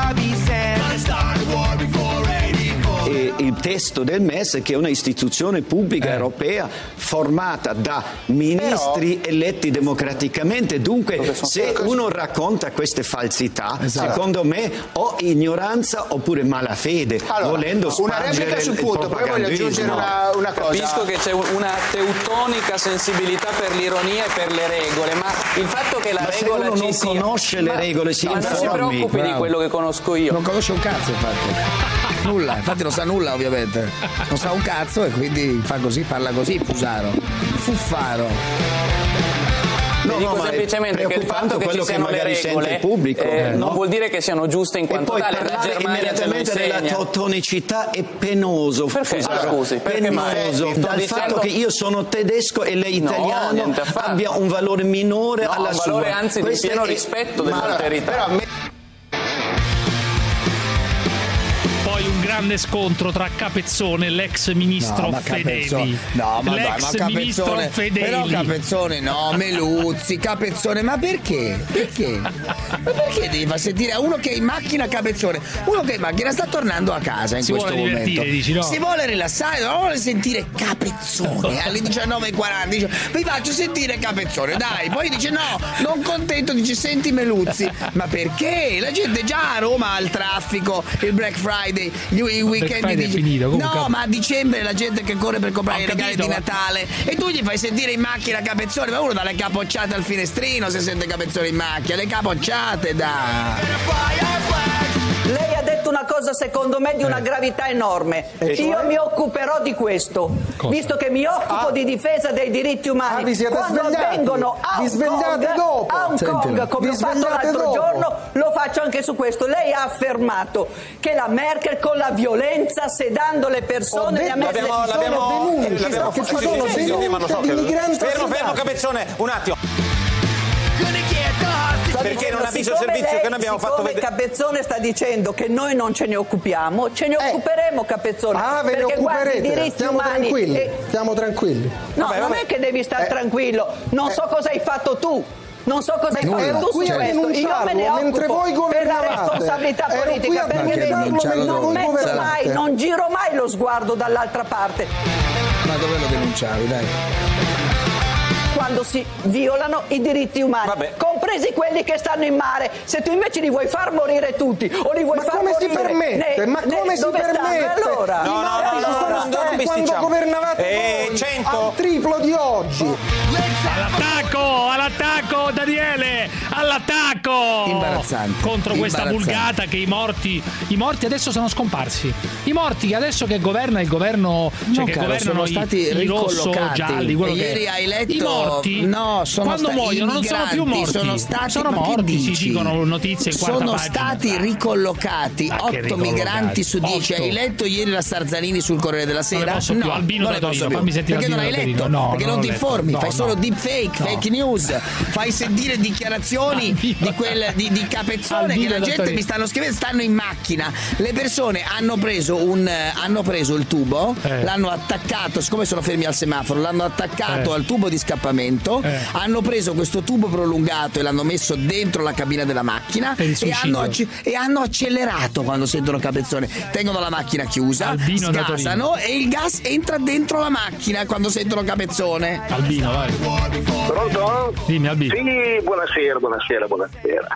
E il testo del M E S, che è una istituzione pubblica eh. europea formata da ministri Però, eletti democraticamente, dunque se uno racconta queste falsità esatto. secondo me o ignoranza oppure malafede, allora, volendo una replica sul punto, poi voglio aggiungere una, una cosa. Capisco che c'è una teutonica sensibilità per l'ironia e per le regole, ma il fatto che la ma regola se uno ci non sia... conosce le regole si ma informi. non si preoccupi Bravo. di quello che conosco io. Non conosce un cazzo infatti. Nulla, infatti non sa nulla ovviamente, non sa un cazzo e quindi fa così, parla così, Fusaro, Fuffaro. No, dico no, semplicemente che il fatto che ci siano le regole pubblico, eh, eh, no? non vuol dire che siano giuste in quanto tale. La Germania immediatamente della teutonicità è penoso. Perché? Fusaro. Scusi, perché penoso mai? dal dicendo... fatto che io sono tedesco e lei italiano no, abbia un valore minore no, alla un sua. valore anzi di pieno è... rispetto dell'alterità. Però me... Poi un grande scontro tra Capezzone e l'ex ministro no, Fedeli. No, ma l'ex dai, ma Capezzone, ministro Fedeli. Però Capezzone no, Meluzzi, Capezzone, ma perché? Perché? Ma perché devi far sentire a uno che è in macchina Capezzone? Uno che è in macchina sta tornando a casa in si questo vuole momento. Dici, no? Si vuole rilassare, non vuole sentire Capezzone alle diciannove e quaranta. Dice, vi faccio sentire Capezzone, dai. Poi dice no, non contento, dice senti Meluzzi. Ma perché? La gente già a Roma ha il traffico, il Black Friday. I weekend di... finito, no, ma a dicembre la gente che corre per comprare i regali di ma... Natale e tu gli fai sentire in macchina Capezzone, ma uno dà le capocciate al finestrino se sente Capezzone in macchina, le capocciate da. Lei ha detto una cosa secondo me di una gravità enorme. Eh, Io cioè? mi occuperò di questo, cosa? visto che mi occupo ah. di difesa dei diritti umani. Ah, vi siete Quando svegliati? avvengono a Vi Hong svegliate Kong, dopo. a Hong Kong, Sentila. come Vi ho fatto svegliate l'altro dopo. giorno, lo faccio anche su questo. Lei ha affermato che la Merkel con la violenza, sedando le persone, le ha messe l'abbiamo, l'abbiamo, denunce. l'abbiamo Che fatto. ci sono Sì, sì, sì, ma lo so che... Fermo, fermo Capezzone, un attimo. Perché non ha visto il servizio lei, che noi abbiamo fatto vedere. Capezzone sta dicendo che noi non ce ne occupiamo, ce ne eh. occuperemo Capezzone. Ah, ve ne occuperete, stiamo tranquilli, e... stiamo tranquilli. No, vabbè, non vabbè. è che devi stare eh. tranquillo, non eh. so cosa hai fatto tu. Non so cosa hai fatto tu su questo, io me ne mentre voi occupo per la governavate. responsabilità Ero politica, qui a perché denunciarlo, non metto governate. mai, non giro mai lo sguardo dall'altra parte. Ma dove lo denunciavi, dai? Quando si violano i diritti umani, Vabbè. compresi quelli che stanno in mare. Se tu invece li vuoi far morire tutti o li vuoi Ma far come morire, si permette? ne, Ma come ne, si dove permette? stanno allora? No, no, no, allora, no, sono allora, stati quando governavate eh, voi, cento al triplo di oggi. All'attacco, all'attacco Daniele, all'attacco imbarazzante contro questa imbarazzante. vulgata che i morti i morti adesso sono scomparsi, i morti che adesso che governa il governo, cioè no, che caro, governano sono i, stati i rosso ricollocati. gialli, quello e che ieri hai letto i morti no sono quando sta- muoiono non sono più morti, sono stati sono morti, si dicono notizie in quarta sono pagina. stati ricollocati otto migranti su dieci. Hai letto ieri la Starzanini sul Corriere della Sera? Non no, Albino non le posso più. fammi sentire perché non hai letto? No, perché non non ti letto. informi, no, fai no. solo deepfake, no. fake news, fai sentire dichiarazioni capezzoni di, quel, di, di capezzone Albino che la gente mi stanno scrivendo, stanno in macchina. Le persone hanno preso un hanno preso il tubo, eh. l'hanno attaccato, siccome sono fermi al semaforo, l'hanno attaccato eh. al tubo di scappamento, eh. hanno preso questo tubo prolungato e l'hanno messo dentro la cabina della macchina e hanno, e hanno accelerato quando sentono capezzone. Tengono la macchina chiusa, Albino sgasano e il gas entra dentro la macchina quando sentono capezzone. Albino, vai. Pronto? Dimmi, Albino. Sì, buonasera, buonasera, buonasera.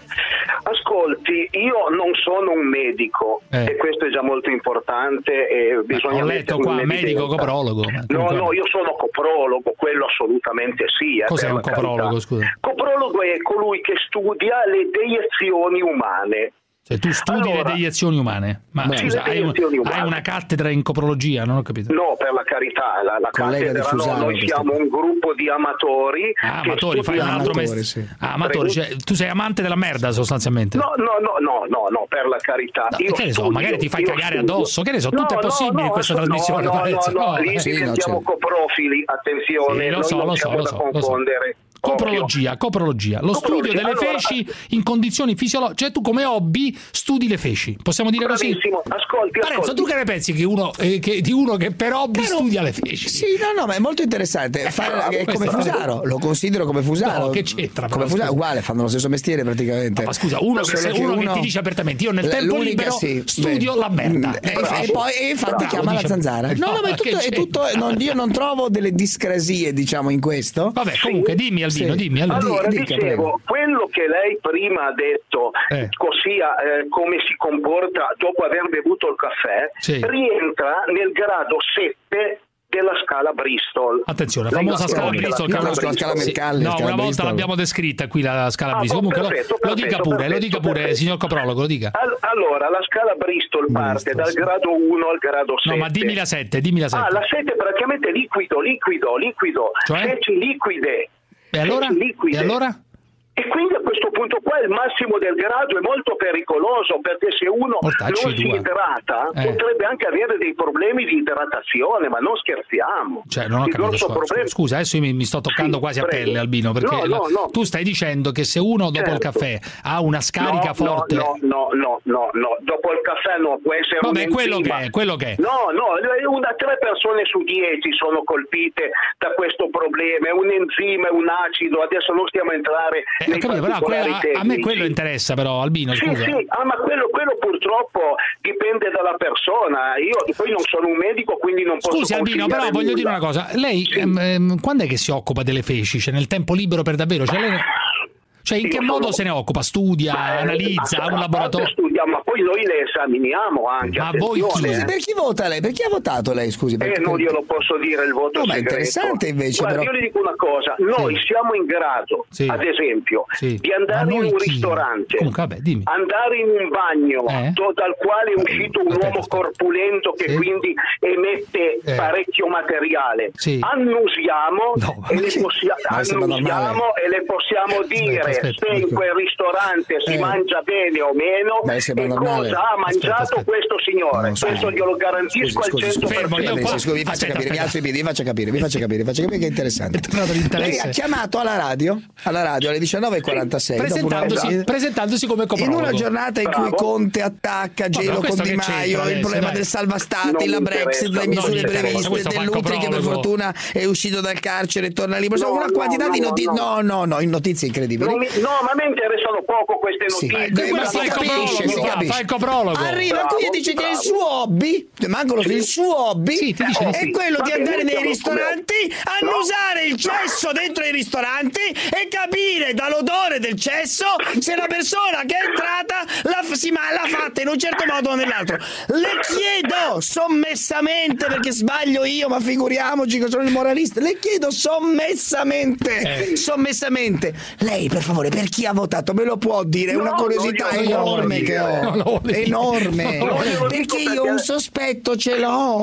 Ascolti, io non sono un medico eh. e questo è già molto importante e bisogna Ho letto qua, medico, coprologo. No, no, io sono coprologo, quello assolutamente sì. Cos'è un coprologo, carità. scusa? Coprologo è colui che studia le deiezioni umane. Cioè tu studi allora, le deiezioni umane, ma beh, scusa, hai, un, umane. hai una cattedra in coprologia, non ho capito. No, per la carità, la, la cattedra no, noi siamo un gruppo di amatori. Ah, amatori, fai un altro mestiere. Sì. Ah, amatori, cioè, tu sei amante della merda sostanzialmente. No, no, no, no, no, no, per la carità. No, io che ne so, studio, magari ti fai cagare studio. addosso, che ne so, tutto no, è possibile no, in questa no, trasmissione. No, no, no, no, no, lì eh. diventiamo sì, coprofili, attenzione, sì, lo noi so, non lo siamo so, da lo so, confondere. Coprologia, coprologia, lo studio delle allora, feci in condizioni fisiologiche, cioè tu come hobby studi le feci, possiamo dire bravissimo. Così? Ascolti, Parenzo, ascolti. tu che ne pensi che uno, eh, che, di uno che per hobby Caro, studia le feci? Sì, no, no, ma è molto interessante. Eh, Fa, no, è come Fusaro, lo considero come Fusaro. No, che c'entra? Come Fusaro, uguale, fanno lo stesso mestiere praticamente. No, ma scusa, uno, che, se, uno, uno che ti dice apertamente, io nel tempo libero sì, studio beh, la merda. E, e, e poi e infatti bravo, chiama dice, la zanzara. No, no, ma è tutto, è tutto non, io non trovo delle discrasie, diciamo, in questo. Vabbè, comunque, dimmi Albino, sì. dimmi Albino. Allora, Dica, dicevo, prego. quello che lei prima ha detto, eh. ossia eh, come si comporta dopo aver bevuto il caffè, sì. rientra nel grado sette della scala Bristol. Attenzione, la famosa scala Bristol, che la scala Mercalli. No, una volta l'abbiamo descritta qui la scala ah, Bristol. Comunque perfetto, lo, lo dica perfetto, pure, perfetto, lo dica pure, perfetto. signor coprologo, lo dica. Allora, la scala Bristol parte dal grado uno al grado sette. No, ma dimmi la sette, dimmi la sette. Ah, la sette è praticamente liquido, liquido, liquido. Cioè? Feci liquide. E allora? Liquide. E allora? E quindi a questo punto qua il massimo del grado è molto pericoloso, perché se uno Portacci non si due. idrata eh. potrebbe anche avere dei problemi di idratazione, ma non scherziamo. Cioè, non ho il capito, scusa, problema... scusa, adesso io mi, mi sto toccando sì, quasi prego. a pelle, Albino, perché no, la, no, no. tu stai dicendo che se uno dopo certo. il caffè ha una scarica no, forte... No, no, no, no, no, dopo il caffè no, può essere Vabbè, un quello enzima. che è, quello che è. No, no, una, tre persone su dieci sono colpite da questo problema, è un enzima, è un acido, adesso non stiamo a entrare eh, nei capito, però particolari a, a me quello interessa però, Albino, sì, scusa. Sì, ah, ma quello, quello purtroppo dipende dalla persona. Io poi non sono un medico, quindi non posso Scusi Albino, però nulla. voglio dire una cosa. Lei sì. ehm, quando è che si occupa delle feci? Cioè nel tempo libero per davvero? Cioè, lei... cioè in Io che modo sono... se ne occupa? Studia, Beh, analizza, ha un laboratorio? Studia, ma poi noi le esaminiamo anche. Ma voi chi? Scusi, per chi vota lei? Per chi ha votato lei? Scusi, eh, non glielo posso dire il voto no, ma è segreto. interessante invece. Guarda, però... io le dico una cosa: noi sì. siamo in grado, sì. ad esempio, sì. di andare in un chi? ristorante, Comunque, vabbè, dimmi. andare in un bagno eh? dal quale è uscito un aspetta, uomo aspetta. corpulento che sì. quindi emette eh. parecchio materiale. Sì. Annusiamo, no, e, le possia- annusiamo e le possiamo dire aspetta, aspetta, se in quel ristorante si eh. mangia bene o meno Beh, e normale. cosa ha mangiato aspetta, aspetta. questo signore. No, questo glielo garantisco scusi, al scusi, cento per fermo, cento. io qua- Scusi, vi faccia aspetta, capire, mi aspetta. alzo i piedi, vi faccia capire, vi faccia capire, vi faccia capire che è interessante. Lei Lei ha chiamato alla radio, alla radio alle diciannove e quarantasei, presentandosi, dopo una... presentandosi come coprologo. in una giornata in cui Bravo. Conte attacca Gelo con Di Maio, il problema del salva stati, Non la mi Brexit, interessa. le misure Non mi interessa, previste, questo fa il dell'Utri che per coprologo. fortuna è uscito dal carcere e torna libero. Insomma, No, una quantità no, di no, notizie. no. No, no, no, in notizie incredibili. Non mi- no, ma a me interessano poco queste Sì. notizie. Eh, ma si fa il capisce, coprologo, si fa, capisce. fa il coprologo. Arriva Bravo, qui e dice che il bravo. suo hobby, mancano il suo hobby Sì, ti dice di è sì. quello Va di bene, andare nei siamo ristoranti, come- annusare il cesso dentro i ristoranti e capire dall'odore del cesso se la persona che è entrata l'ha, si, ma, l'ha fatta in un certo modo o nell'altro. Le chiedo sommessamente, perché sbaglio io, ma figuriamoci che sono il moralista, le chiedo sommessamente, Eh. sommessamente, lei per favore, per chi ha votato, me lo può dire? È una No, curiosità non glielo enorme voglio che dire. ho, Non lo voglio dire. enorme, Non lo voglio dire perché io perché- un sospetto ce l'ho.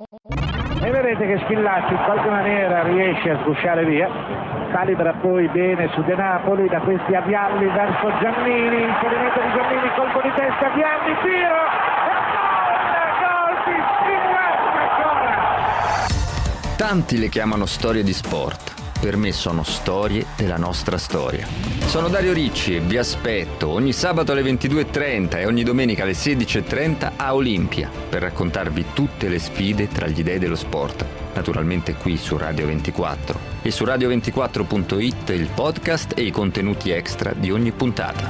E vedete che Schillaci in qualche maniera riesce a sgusciare via, calibra poi bene su De Napoli, da questi avvialli verso Giannini, inserimento di Giannini, colpo di testa, Vialli, tiro, e gol di Schillaci ancora! Tanti le chiamano storie di sport. per me sono storie della nostra storia. Sono Dario Ricci e vi aspetto ogni sabato alle ventidue e trenta e ogni domenica alle sedici e trenta a Olimpia per raccontarvi tutte le sfide tra gli dei dello sport. Naturalmente qui su Radio ventiquattro e su radio ventiquattro punto it il podcast e i contenuti extra di ogni puntata.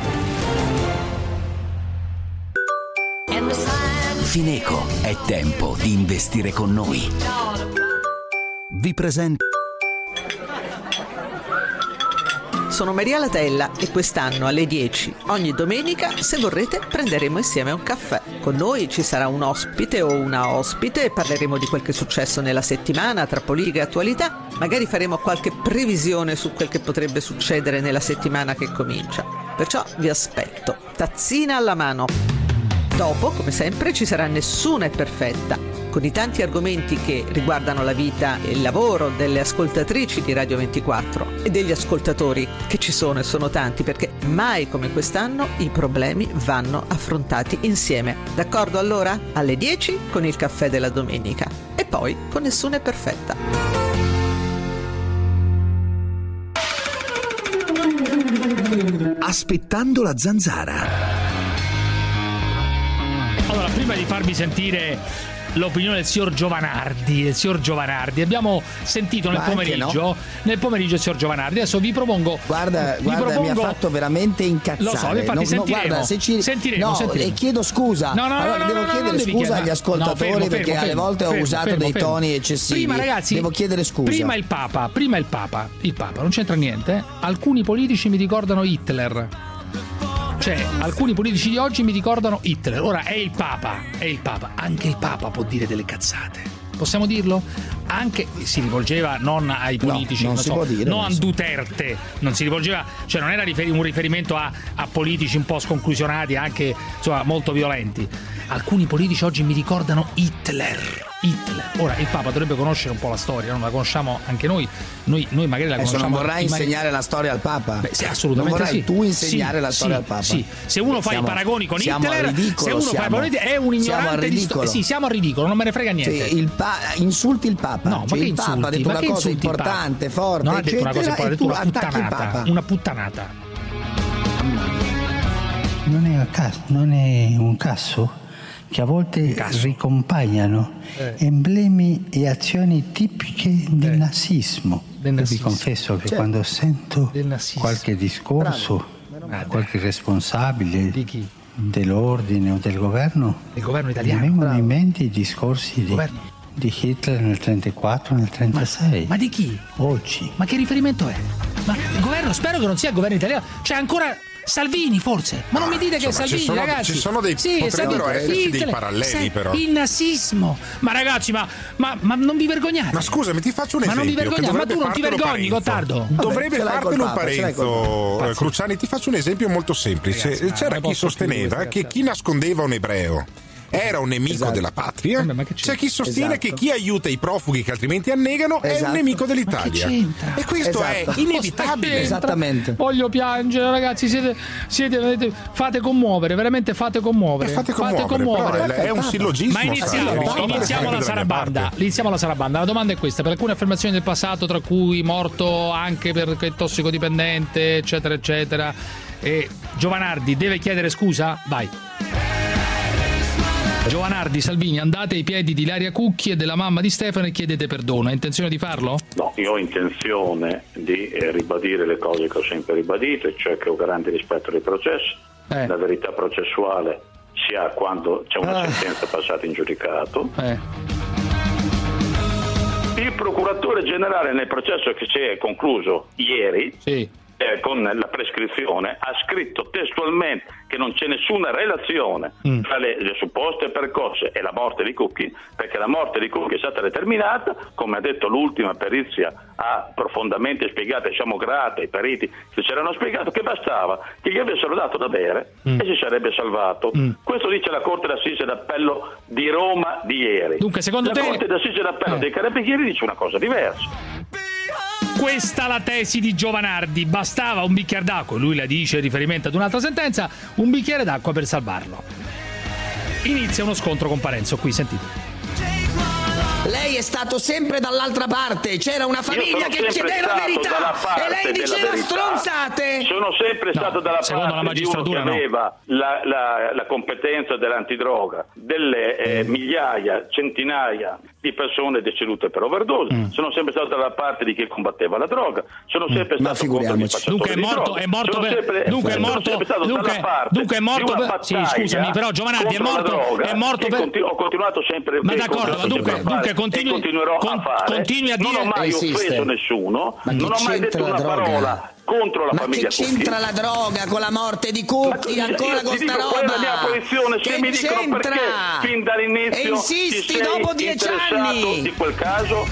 Fineco, è tempo di investire con noi. Vi presento. Sono Maria Latella e quest'anno alle dieci, ogni domenica, se vorrete, prenderemo insieme un caffè. Con noi ci sarà un ospite o una ospite e parleremo di quel che è successo nella settimana tra politica e attualità. Magari faremo qualche previsione su quel che potrebbe succedere nella settimana che comincia. Perciò vi aspetto, tazzina alla mano. Dopo, come sempre, ci sarà Nessuna è perfetta, con i tanti argomenti che riguardano la vita e il lavoro delle ascoltatrici di Radio ventiquattro e degli ascoltatori, che ci sono e sono tanti, perché mai come quest'anno i problemi vanno affrontati insieme. D'accordo allora? Alle dieci con il caffè della domenica e poi con Nessuna è perfetta. Aspettando la zanzara. Allora, prima di farvi sentire l'opinione del signor Giovanardi, del signor Giovanardi, abbiamo sentito nel pomeriggio, no? nel pomeriggio il signor Giovanardi. Adesso vi propongo. Guarda, vi guarda propongo, mi ha fatto veramente incazzare. Lo so, infatti no, sentiremo. No, guarda, se ci... sentiremo, no, sentiremo. E chiedo scusa. No, no, allora, no, devo no, chiedere no, scusa chiedere. agli ascoltatori no, fermo, perché fermo, alle volte fermo, ho usato fermo, dei fermo. toni eccessivi. Prima, ragazzi, devo chiedere scusa. Prima il Papa, prima il Papa, il Papa, non c'entra niente. Alcuni politici mi ricordano Hitler. Cioè, alcuni politici di oggi mi ricordano Hitler. Ora è il Papa, è il Papa. Anche il Papa può dire delle cazzate. Possiamo dirlo? Anche si rivolgeva non ai politici, no, non non, si so, può dire, non non a si... Duterte, non si rivolgeva, cioè non era riferi- un riferimento a, a politici un po' sconclusionati, anche insomma molto violenti. Alcuni politici oggi mi ricordano Hitler. Hitler. Ora il Papa dovrebbe conoscere un po' la storia, non la conosciamo anche noi. Noi, noi magari la Adesso conosciamo. non vorrai insegnare magari... la storia al Papa? Beh, sì, assolutamente non vorrai sì. tu insegnare sì, la storia sì, al Papa? Sì. Se uno fa siamo, i paragoni con Hitler, ridicolo, se uno siamo, fa i paragoni è un ignorante di sto... Sì, siamo al ridicolo, non me ne frega niente. Sì, il pa... insulti il Papa. No, cioè, ma che il Papa insulti? ha detto ma una cosa importante, forte, non ha detto una cosa eccetera, importante, ha detto una attacchi il puttanata, Papa. una puttanata. Non è, a caso, non è un caso che a volte ricompagnano eh. emblemi e azioni tipiche del eh. nazismo. Del nazismo. Vi confesso che certo. quando sento qualche discorso, Bravo. qualche responsabile di chi? dell'ordine o del governo, il governo italiano, mi vengono Bravo. in mente i discorsi di, di Hitler nel trentaquattro, nel trentasei. Ma, ma di chi? Oggi. Ma che riferimento è? Ma il governo, spero che non sia il governo italiano. C'è ancora Salvini forse, ma non mi dite che è Salvini, ci sono, ragazzi. Ci sono dei sì, potrebbero Salvini, esserci Hitler, dei paralleli, sai, però. Il nazismo. Ma ragazzi, ma, ma, ma non vi vergognate? Ma scusami, ti faccio un ma esempio. Ma non vi vergognate? Ma tu non ti vergogni, Gottardo? Dovrebbe Vabbè, fartelo un Parenzo, Cruciani. Ti faccio un esempio molto semplice. Ragazzi, c'era chi sosteneva che chi nascondeva un ebreo era un nemico esatto. della patria. Vabbè, c'è chi sostiene esatto. che chi aiuta i profughi che altrimenti annegano esatto. è un nemico dell'Italia. E questo esatto. è inevitabile. Esattamente. Voglio piangere, ragazzi. Siete, siete, fate commuovere, veramente fate commuovere. Eh, fate commuovere. Fate commuovere. È un sillogismo. Ma iniziamo, iniziamo la sarabanda. Iniziamo la sarabanda. La domanda è questa: per alcune affermazioni del passato, tra cui morto anche perché è tossicodipendente, eccetera, eccetera, e Giovanardi deve chiedere scusa? Vai. Giovanardi, Salvini, andate ai piedi di Ilaria Cucchi e della mamma di Stefano e chiedete perdono. Hai intenzione di farlo? No, io ho intenzione di eh, ribadire le cose che ho sempre ribadito, e cioè che ho grande rispetto dei processi. Eh. La verità processuale si ha quando c'è una ah. sentenza passata in giudicato. Eh. Il procuratore generale nel processo che si è concluso ieri, sì. Eh, con la prescrizione, ha scritto testualmente che non c'è nessuna relazione mm. tra le, le supposte percosse e la morte di Cucchi, perché la morte di Cucchi è stata determinata, come ha detto l'ultima perizia, ha profondamente spiegato, e siamo grati ai periti che ci erano spiegato che bastava che gli avessero dato da bere mm. e si sarebbe salvato. Mm. Questo dice la Corte d'Assise d'Appello di Roma di ieri. Dunque, secondo la te... Corte d'Assise d'Appello eh. dei Carabinieri dice una cosa diversa. Questa la tesi di Giovanardi: bastava un bicchiere d'acqua, lui la dice in riferimento ad un'altra sentenza, un bicchiere d'acqua per salvarlo. Inizia uno scontro con Parenzo, qui sentite. Lei è stato sempre dall'altra parte, c'era una famiglia che chiedeva verità e lei diceva stronzate. Sono sempre No, stato dalla secondo parte la magistratura di uno che no. aveva la, la, la competenza dell'antidroga, delle eh, migliaia, centinaia di persone decedute per overdose. Mm. Sono sempre stato dalla parte di chi combatteva la droga. Sono sempre Ma stato contro gli spacciatori Dunque è di morto, droga. è morto Sono per, sempre, dunque è sono morto, sempre stato dunque, dalla parte dunque è morto di una per, sì, battaglia scusami, però Giovanardi è contro la morto, droga è morto e per continu- ho continuato sempre Ma e d'accordo, continuo dunque, sempre a dunque fare, continui, e continuerò con, a fare. continui a dire Non ho mai Esiste. offeso nessuno, Ma che non ho mai detto c'entra la una droga? parola contro la Ma famiglia che c'entra Cucchi. la droga con la morte di Cucchi? Ma Ancora io con ti sta dico, roba? qual è la mia posizione? Se Che mi dicono c'entra? perché fin dall'inizio E insisti ti sei dopo dieci interessato anni. di quel caso.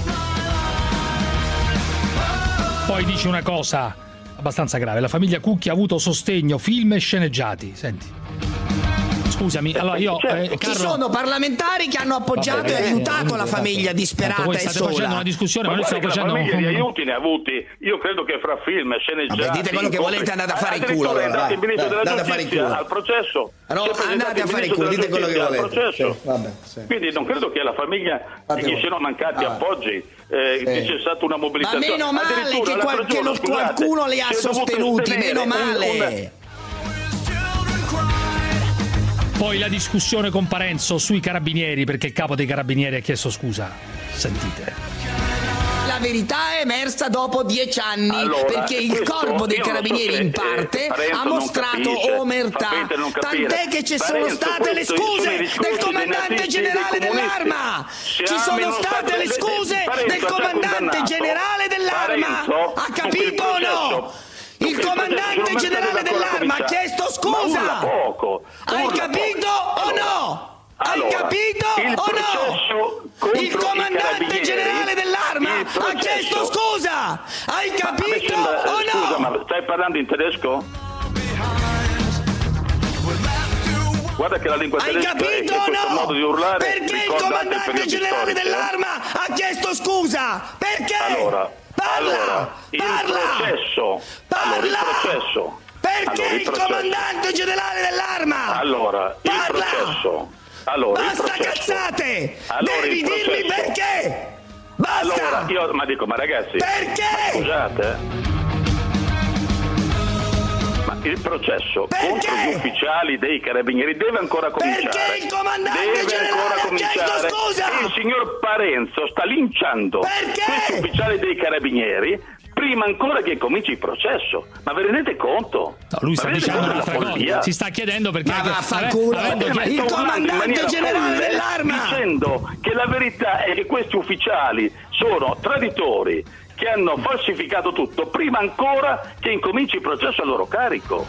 Poi dice una cosa abbastanza grave: la famiglia Cucchi ha avuto sostegno, film e sceneggiati. Senti. Scusami, allora io eh, Ci Carlo, sono parlamentari che hanno appoggiato Vabbè, e eh, aiutato la eh, famiglia disperata voi e state sola. facendo una discussione, ma, Ma noi guarda stiamo che la facendo famiglia gli aiuti ne ha avuti. Io credo che fra film e sceneggiati. Vabbè, dite quello che incontri- volete, andate a fare il addirittura culo, è andato dai, il ministro dai, della andate a fare il giustizia culo. al processo. No, Si è presentato andate a il fare il ministro culo, della dite quello che giustizia al volete. processo. Sì, vabbè, sì. Quindi non credo che alla famiglia gli siano mancati Ah. appoggi, eh, che c'è stata una Ma mobilitazione. meno male Addirittura che, l'altro qual- che giorno, lo- scusate, qualcuno li ha si è dovuto sostenuti, sostenere meno un- male. un- poi la discussione con Parenzo sui carabinieri, perché il capo dei carabinieri ha chiesto scusa. Sentite. La verità è emersa dopo dieci anni, Allora, perché il questo corpo dei io non so carabinieri se, in eh, parte Parenzo ha non mostrato capisce, omertà. fa finta di non capire. Tant'è che ci sono Parenzo, state le questo sono scuse i discorsi del dei comandante nazisti e generale dei comunisti. dell'arma. Se Ci ami sono non state sapete- le scuse Parenzo del ha già comandante condannato. generale dell'arma. Parenzo, Ha dunque capito il o no? processo- Il dunque il comandante processo generale non mette dell'arma ha ancora chiesto cominciato. Ma urla scusa. poco, Hai urla capito poco. o no? Hai Allora, capito il o processo no? contro Il i comandante carabinieri, generale dell'arma il ha processo- chiesto scusa. Hai Ma a me capito sembra- o no? Scusa, ma stai parlando in tedesco? Guarda che la lingua Hai tedesca è capito che o questo no? modo di urlare Perché il ricorda altri comandante periodi generale storici, eh? dell'arma ha chiesto scusa? Perché? Allora, Parla! allora, il Parla! processo. Parla! Allora, il processo. Perché Allora, il processo. comandante generale dell'arma? Allora, il Parla! processo. Allora, Basta il processo. cazzate! Allora, Devi il dirmi processo. perché! Basta! Allora, io ma dico, ma ragazzi, Perché? ma scusate. Ma il processo Perché? contro gli ufficiali dei carabinieri deve ancora cominciare. Perché il comandante deve generale ancora ha cominciare. chiesto scusa? E il signor Parenzo sta linciando Perché? questi ufficiali dei carabinieri prima ancora che cominci il processo. Ma vi rendete conto? No, lui Ma sta vedete dicendo cos'è la un'altra follia? cosa. Si sta chiedendo perché Ma anche- vaffanculo. ave- avendo Eh, ma chiesto- Il sto urlando in comandante maniera generale folle, dell'arma. dicendo che la verità è che questi ufficiali sono traditori che hanno falsificato tutto prima ancora che incominci il processo a loro carico.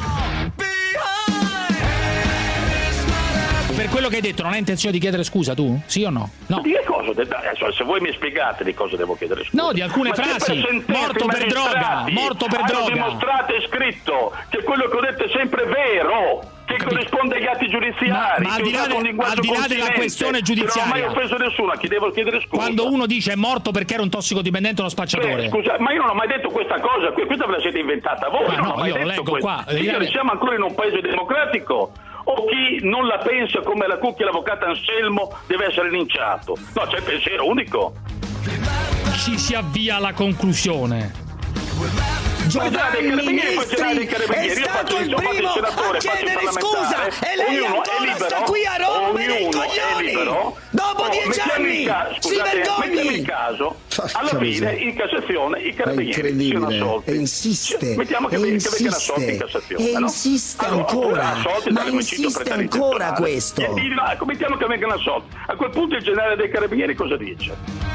Per quello che hai detto non hai intenzione di chiedere scusa tu? Sì o no? No. Di che cosa? De- adesso, se voi mi spiegate di cosa devo chiedere scusa. No, di alcune Ma se frasi. per sentenze Morto i per droga, magistrati morto per hanno droga. dimostrato e scritto che quello che ho detto è sempre vero, che Capito. corrisponde agli atti giudiziari. Ma- ma al che di là ho usato de- un linguaggio al di là della consistente, questione che non ho giudiziaria. mai offeso nessuno, a chi devo chiedere scusa? Quando uno dice è morto perché era un tossicodipendente o uno spacciatore. Eh, scusa, ma io non ho mai detto questa cosa, que- questa ve la siete inventata voi, Ma non no, ho mai io lo detto leggo questo. qua. Signori, siamo ancora in un paese democratico o chi non la pensa come la Cucchi e l'avvocato Anselmo deve essere linciato? No, c'è il pensiero unico. Ci si avvia alla conclusione. Giovanni Ministri è stato il primo a chiedere scusa e lei ancora sta qui a rompere i coglioni. Dopo dieci anni si Mettiamo il vergogni. caso, alla fine in Cassazione i È carabinieri siano incredibile, assolti. e insiste, Mettiamo che, e che vengano assolti in insiste, Cassazione, e no? insiste Allora, ancora, assolti ma dall'omicidio insiste preternità ancora intenzionale. questo. E- e- no, mettiamo che vengano assolti. A quel punto il generale dei carabinieri cosa dice?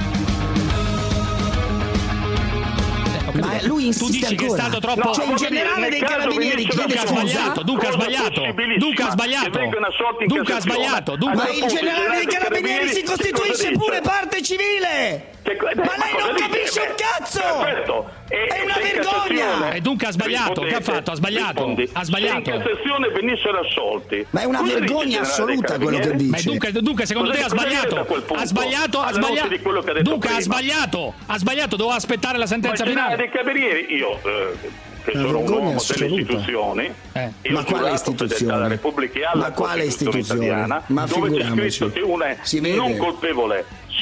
Ma lui insiste Tu dici che è ancora. stato troppo- Cioè il voglio generale dire, dei nel caso carabinieri venissero chiede Dunque ha assolti, scusa. sbagliato, Dunque ha cosa sbagliato, possibilissima, Dunque ha sbagliato, che vengano assolti in Dunque ha Cassazione. sbagliato, A Dunque- Ma quel il punto generale dei carabinieri si che cosa costituisce dice? pure parte civile. Che co- Ma eh, lei cosa non dice? capisce un Beh, cazzo. Perfetto. E- È e una se in vergogna. Cassazione E dunque ha sbagliato, che ha rispondete, fatto? Ha sbagliato, rispondi, ha sbagliato. Se in Cassazione venissero assolti. Ma è una cosa dice il vergogna generale dei assoluta quello che carabinieri? Ma dice. dunque, dunque secondo Cosa- te ha cosa direte sbagliato? a quel punto? Ha sbagliato, ha Alla luce sbagliato. di quello che ha detto Dunque ha prima. sbagliato, ha sbagliato, doveva aspettare la Ma il sentenza generale finale. dei carabinieri, io eh, che Una sono un vergogna uomo assoluta. delle istituzioni, Eh. io Ma ho quale giurato istituzione? fedeltà alla Repubblica e alla Ma quale Costituzione istituzione? italiana, Ma dove c'è figuriamoci. scritto che uno è Si vede. non colpevole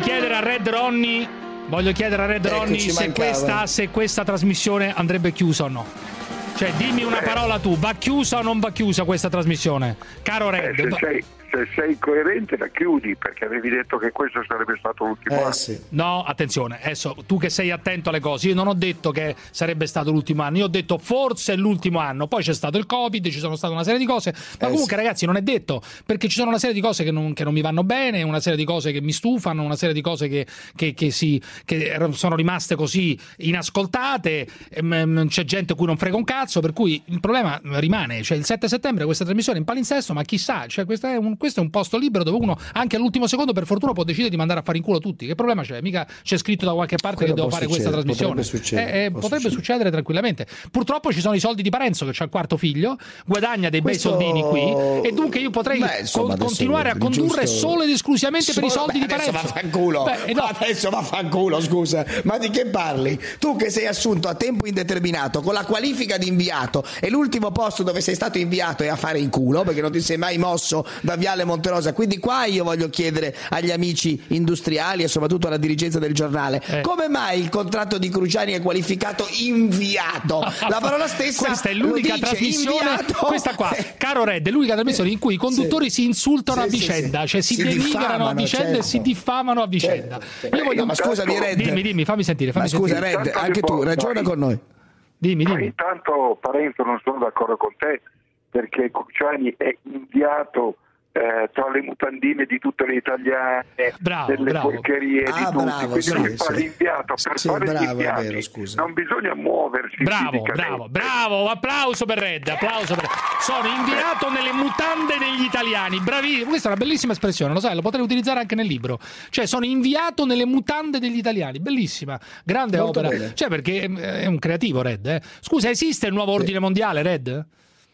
chiedere a Red Ronnie, voglio chiedere a Red Ecco, Ronnie ci se mancava. questa, se questa trasmissione andrebbe chiusa o no. Cioè, dimmi una parola tu, va chiusa o non va chiusa questa trasmissione? Caro Red. Eh, se, sei, se sei coerente la chiudi, perché avevi detto che questo sarebbe stato l'ultimo Eh, anno. sì. No, attenzione, adesso tu che sei attento alle cose, io non ho detto che sarebbe stato l'ultimo anno, io ho detto forse è l'ultimo anno, poi c'è stato il Covid, ci sono state una serie di cose, ma Eh, comunque sì. ragazzi non è detto, perché ci sono una serie di cose che non, che non mi vanno bene, una serie di cose che mi stufano, una serie di cose che, che, che, si, che sono rimaste così inascoltate, ehm, c'è gente a cui non frega un cazzo, per cui il problema rimane, cioè il sette settembre questa trasmissione in palinsesto, ma chissà, cioè questo è un, questo è un posto libero dove uno anche all'ultimo secondo per fortuna può decidere di mandare a fare in culo tutti. Che problema c'è? Mica c'è scritto da qualche parte Quello che devo può fare succedere, questa trasmissione. potrebbe succedere, Eh, eh, può potrebbe succedere. succedere tranquillamente. Purtroppo ci sono i soldi di Parenzo che c'ha il quarto figlio, guadagna dei bei Questo- soldini qui e dunque io potrei Beh, insomma, con- adesso continuare a il condurre giusto- solo ed esclusivamente per i Solo- soldi di beh, adesso Parenzo. vaffanculo. Beh, eh, no. Adesso vaffanculo, scusa. Ma di che parli? Tu che sei assunto a tempo indeterminato con la qualifica di inviato e l'ultimo posto dove sei stato inviato è a fare in culo perché non ti sei mai mosso da Viale Monterosa. Quindi qua io voglio chiedere agli amici industriali e soprattutto alla dirigenza del giornale Eh. come mai il contratto di Cruciani è qualificato inviato? La parola stessa Questa è lo l'unica dice, trasmissione, inviato. questa qua, caro Red, è l'unica trasmissione in cui i conduttori si insultano Sì, a sì, vicenda, sì. cioè si, Si denigrano a diffamano, vicenda e certo. si diffamano a vicenda. Certo. Io voglio... Ma scusami, Red. Dimmi, dimmi, fammi sentire. Fammi Ma scusa, sentire. Red, anche tu ragiona con noi. Dimmi, Ma dimmi. intanto Parenzo non sono d'accordo con te perché Cruciani è inviato eh, tra le mutandine di tutte le italiane, Bravo, delle bravo. porcherie Ah, di tutti, bravo, quindi sì, lui fa sì. l'inviato per Sì, fare bravo, gli è inviati, vero, scusa. non bisogna muoversi Bravo, fisicamente. bravo, bravo, applauso per Red, applauso per Sono inviato nelle mutande degli italiani, bravissimo, questa è una bellissima espressione, lo sai, lo potrei utilizzare anche nel libro, cioè sono inviato nelle mutande degli italiani, bellissima, grande Molto opera, bene. cioè perché è un creativo Red, eh. Scusa, esiste il nuovo ordine mondiale, Red?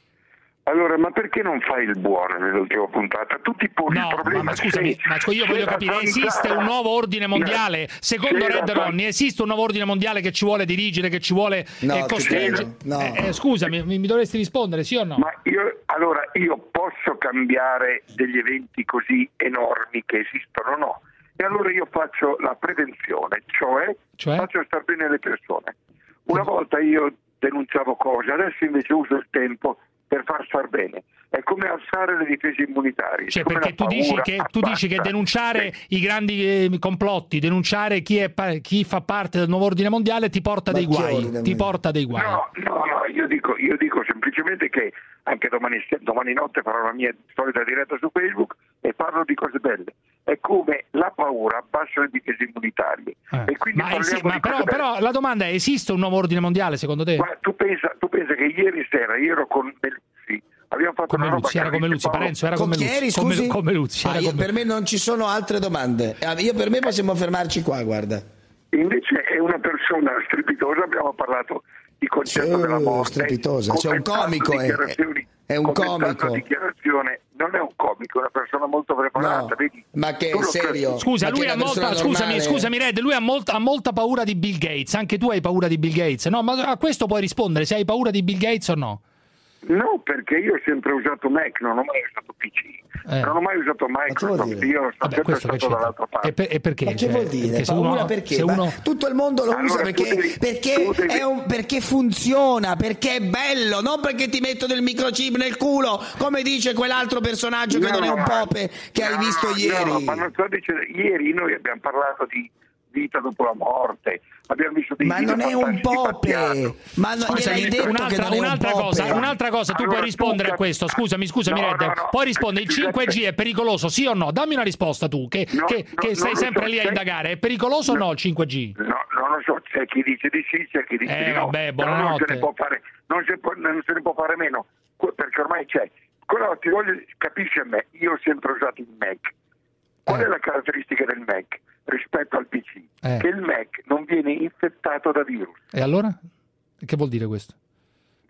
Allora, ma perché non fai il buono nell'ultima puntata? Tu ti poni il No, problema. ma, ma scusami, sei- ma scu- io sei voglio la capire, zanzara. esiste un nuovo ordine mondiale? Secondo C'era Red zan- Ronnie, esiste un nuovo ordine mondiale che ci vuole dirigere, che ci vuole No, eh, ti costringere? prego, no. Eh, eh, scusami, mi, mi dovresti rispondere, sì o no? Ma io, allora, io posso cambiare degli eventi così enormi che esistono o no? E allora io faccio la prevenzione, cioè, Cioè? faccio star bene le persone. Una volta io denunciavo cose, adesso invece uso il tempo per far star bene. È come alzare le difese immunitarie. Cioè, Siccome perché la tu dici, paura che, tu dici che abbassa. denunciare Sì. i grandi eh, complotti, denunciare chi, è, pa- chi fa parte del nuovo ordine mondiale ti porta Ma dei chi guai, ordine ti mondiale? porta dei guai. No, no, no, io dico, io dico semplicemente che anche domani, domani notte farò la mia solita diretta su Facebook e parlo di cose belle. È come la paura abbassa le difese immunitarie. Eh. E quindi Ma, parliamo esi- di ma cose però, belle. però la domanda è, esiste un nuovo ordine mondiale secondo te? Ma tu pensa, tu pensa che ieri sera io ero con Meluzzi, abbiamo fatto Come una roba Luzzi, era che come avesse Luzzi, Paolo- Parenzo era Con come chi eri, Luzzi, come, scusi? come Luzzi, Ah, era io- come- per me non ci sono altre domande. Ah, Io per me possiamo fermarci qua, guarda. Invece è una persona strepitosa, abbiamo parlato di concetto Sì, della morte. strepitosa, cioè un commentando comico, è- dichiarazioni- è un commentando comico. dichiarazione, non è un comico, è una persona molto preparata, No, vedi? ma che Tu è lo serio? Scusa, Ma che lui è ha una molta, persona scusami, normale? scusami Red, lui ha molta, ha molta paura di Bill Gates, anche tu hai paura di Bill Gates, no? Ma a questo puoi rispondere, se hai paura di Bill Gates o no? No, perché io ho sempre usato Mac, non ho mai usato P C. Eh. Non ho mai usato Microsoft, dire? io sono Vabbè, sempre questo che stato c'entra? dall'altra parte. E, per- e perché? Ma che Cioè, vuol dire? perché se Paura uno- perché? se Ma uno- tutto il mondo lo Allora, usa tu perché, devi- perché, tu devi- è un- perché funziona, perché è bello, non perché ti metto del microchip nel culo, come dice quell'altro personaggio che No, non è un no, pope che hai no, visto no, ieri. ma non sto dicendo, ieri noi abbiamo parlato di vita dopo la morte, abbiamo visto dei Ma video non è un fantastici pope, Battiato. ma non Scusami, gliel'hai detto che un'altra, non è un un'altra pope. cosa, un'altra cosa, tu Allora, puoi tu rispondere a cap- questo. Scusami, scusami, No, Red. no, no. Puoi rispondere, il cinque G è pericoloso, sì o no? Dammi una risposta tu, che, No, che, no, che non sei lo sempre so, lì a c'è- indagare. È pericoloso o no il cinque G? No, non lo so, c'è chi dice di sì, c'è chi dice Eh, di no. vabbè, Però non buonanotte. se ne può fare, non se, può- non se ne può fare meno, que- perché ormai c'è. Quello ti voglio, capisci a me, io ho sempre usato il Mac. Qual Eh. è la caratteristica del Mac rispetto al P C? Eh. Che il Mac non viene infettato da virus. E allora? Che vuol dire questo?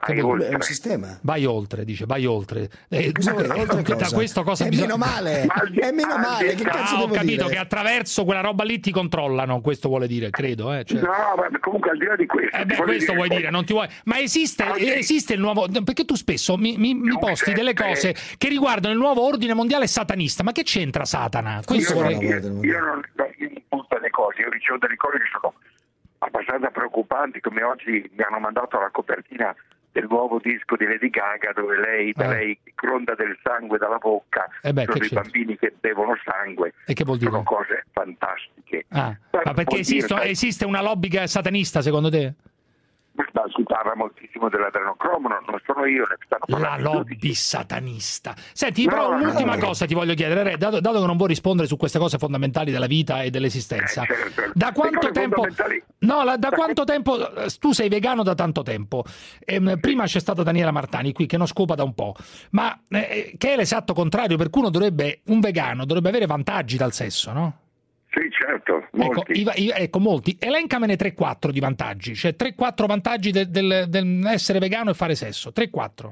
Vai oltre. È un sistema. Vai oltre, dice, vai oltre. Eh, cosa, oltre da cosa? questo cosa è bisogna... meno male, è meno male. Che cazzo ah, devo ho capito dire? che attraverso quella roba lì ti controllano, questo vuole dire, credo. Eh, cioè... No, ma comunque al di là di questo. Eh beh, questo dire, vuoi dire, non ti vuoi. Ma esiste, ah, sì. esiste il nuovo. Perché tu spesso mi, mi, mi posti delle cose che riguardano il nuovo ordine mondiale satanista. Ma che c'entra Satana? Questo io, vuole... non, io, io non io tutte le cose, io ricevo delle cose che sono abbastanza preoccupanti, come oggi mi hanno mandato la copertina del nuovo disco di Lady Gaga dove lei, da eh. lei gronda del sangue dalla bocca, eh beh, sono dei bambini che bevono sangue, e che vuol dire? Sono cose fantastiche. Ah. Ma perché esiste, dire, esiste una lobby satanista secondo te? Ma si parla moltissimo dell'adrenocromo, non sono io, ne stanno parlando. La lobby satanista. Senti, no, però un'ultima no, cosa ti voglio chiedere, Re, dato, dato che non vuoi rispondere su queste cose fondamentali della vita e dell'esistenza. Eh, certo. Da quanto tempo No, la, da quanto tempo tu sei vegano da tanto tempo? Eh, prima c'è stata Daniela Martani qui che non scopa da un po', ma eh, che è l'esatto contrario, per cui uno dovrebbe un vegano dovrebbe avere vantaggi dal sesso, no? Sì, certo, molti. Ecco, i, i, ecco, molti. Elencamene tre quattro di vantaggi, cioè tre quattro vantaggi del, del, del essere vegano e fare sesso, tre quattro.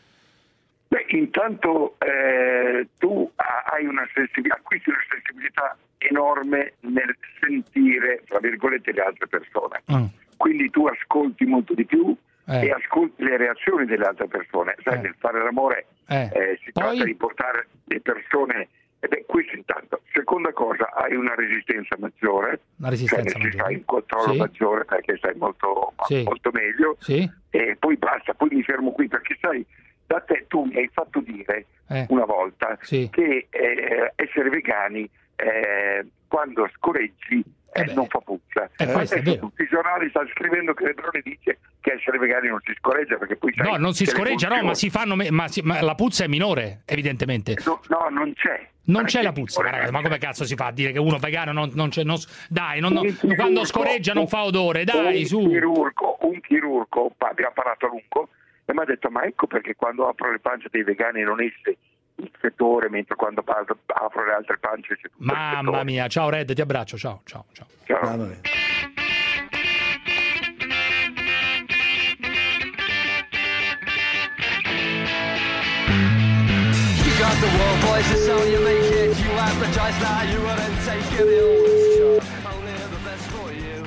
Beh, intanto eh, tu hai una sensibilità, acquisti una sensibilità enorme nel sentire, tra virgolette, le altre persone. Mm. Quindi tu ascolti molto di più eh. e ascolti le reazioni delle altre persone. Sai, eh. nel fare l'amore eh. Eh, si Poi... tratta di portare le persone... E beh, questo intanto. Seconda cosa, hai una resistenza maggiore, una resistenza cioè maggiore. Hai un controllo sì. maggiore perché stai molto, sì. molto meglio sì. e poi basta, poi mi fermo qui perché sai, da te tu mi hai fatto dire eh. una volta sì. che eh, essere vegani eh, quando scorreggi eh, non fa puzza. Eh, Adesso tutti i giornali stanno scrivendo che Lebrone dice che essere vegani non si scorreggia perché poi sai, no, non si scorreggia, no, ma si fanno ma, si, ma la puzza è minore, evidentemente. No, no non c'è. Non c'è la puzza, ma, ragazzi, ma come cazzo si fa a dire che uno vegano non, non c'è? Non, dai, non, non, chirurgo, quando scorreggia non fa odore, dai, un su. Chirurgo, un chirurgo abbiamo parlato a lungo e mi ha detto: ma ecco perché quando apro le pance dei vegani non esce il fetore, mentre quando apro le altre pance c'è tutto. Mamma mia, ciao Red, ti abbraccio, ciao, ciao, ciao. Ciao. Ah, got the world boys, it's how you make it. You advertise now, you wouldn't take it. Sure, only the best for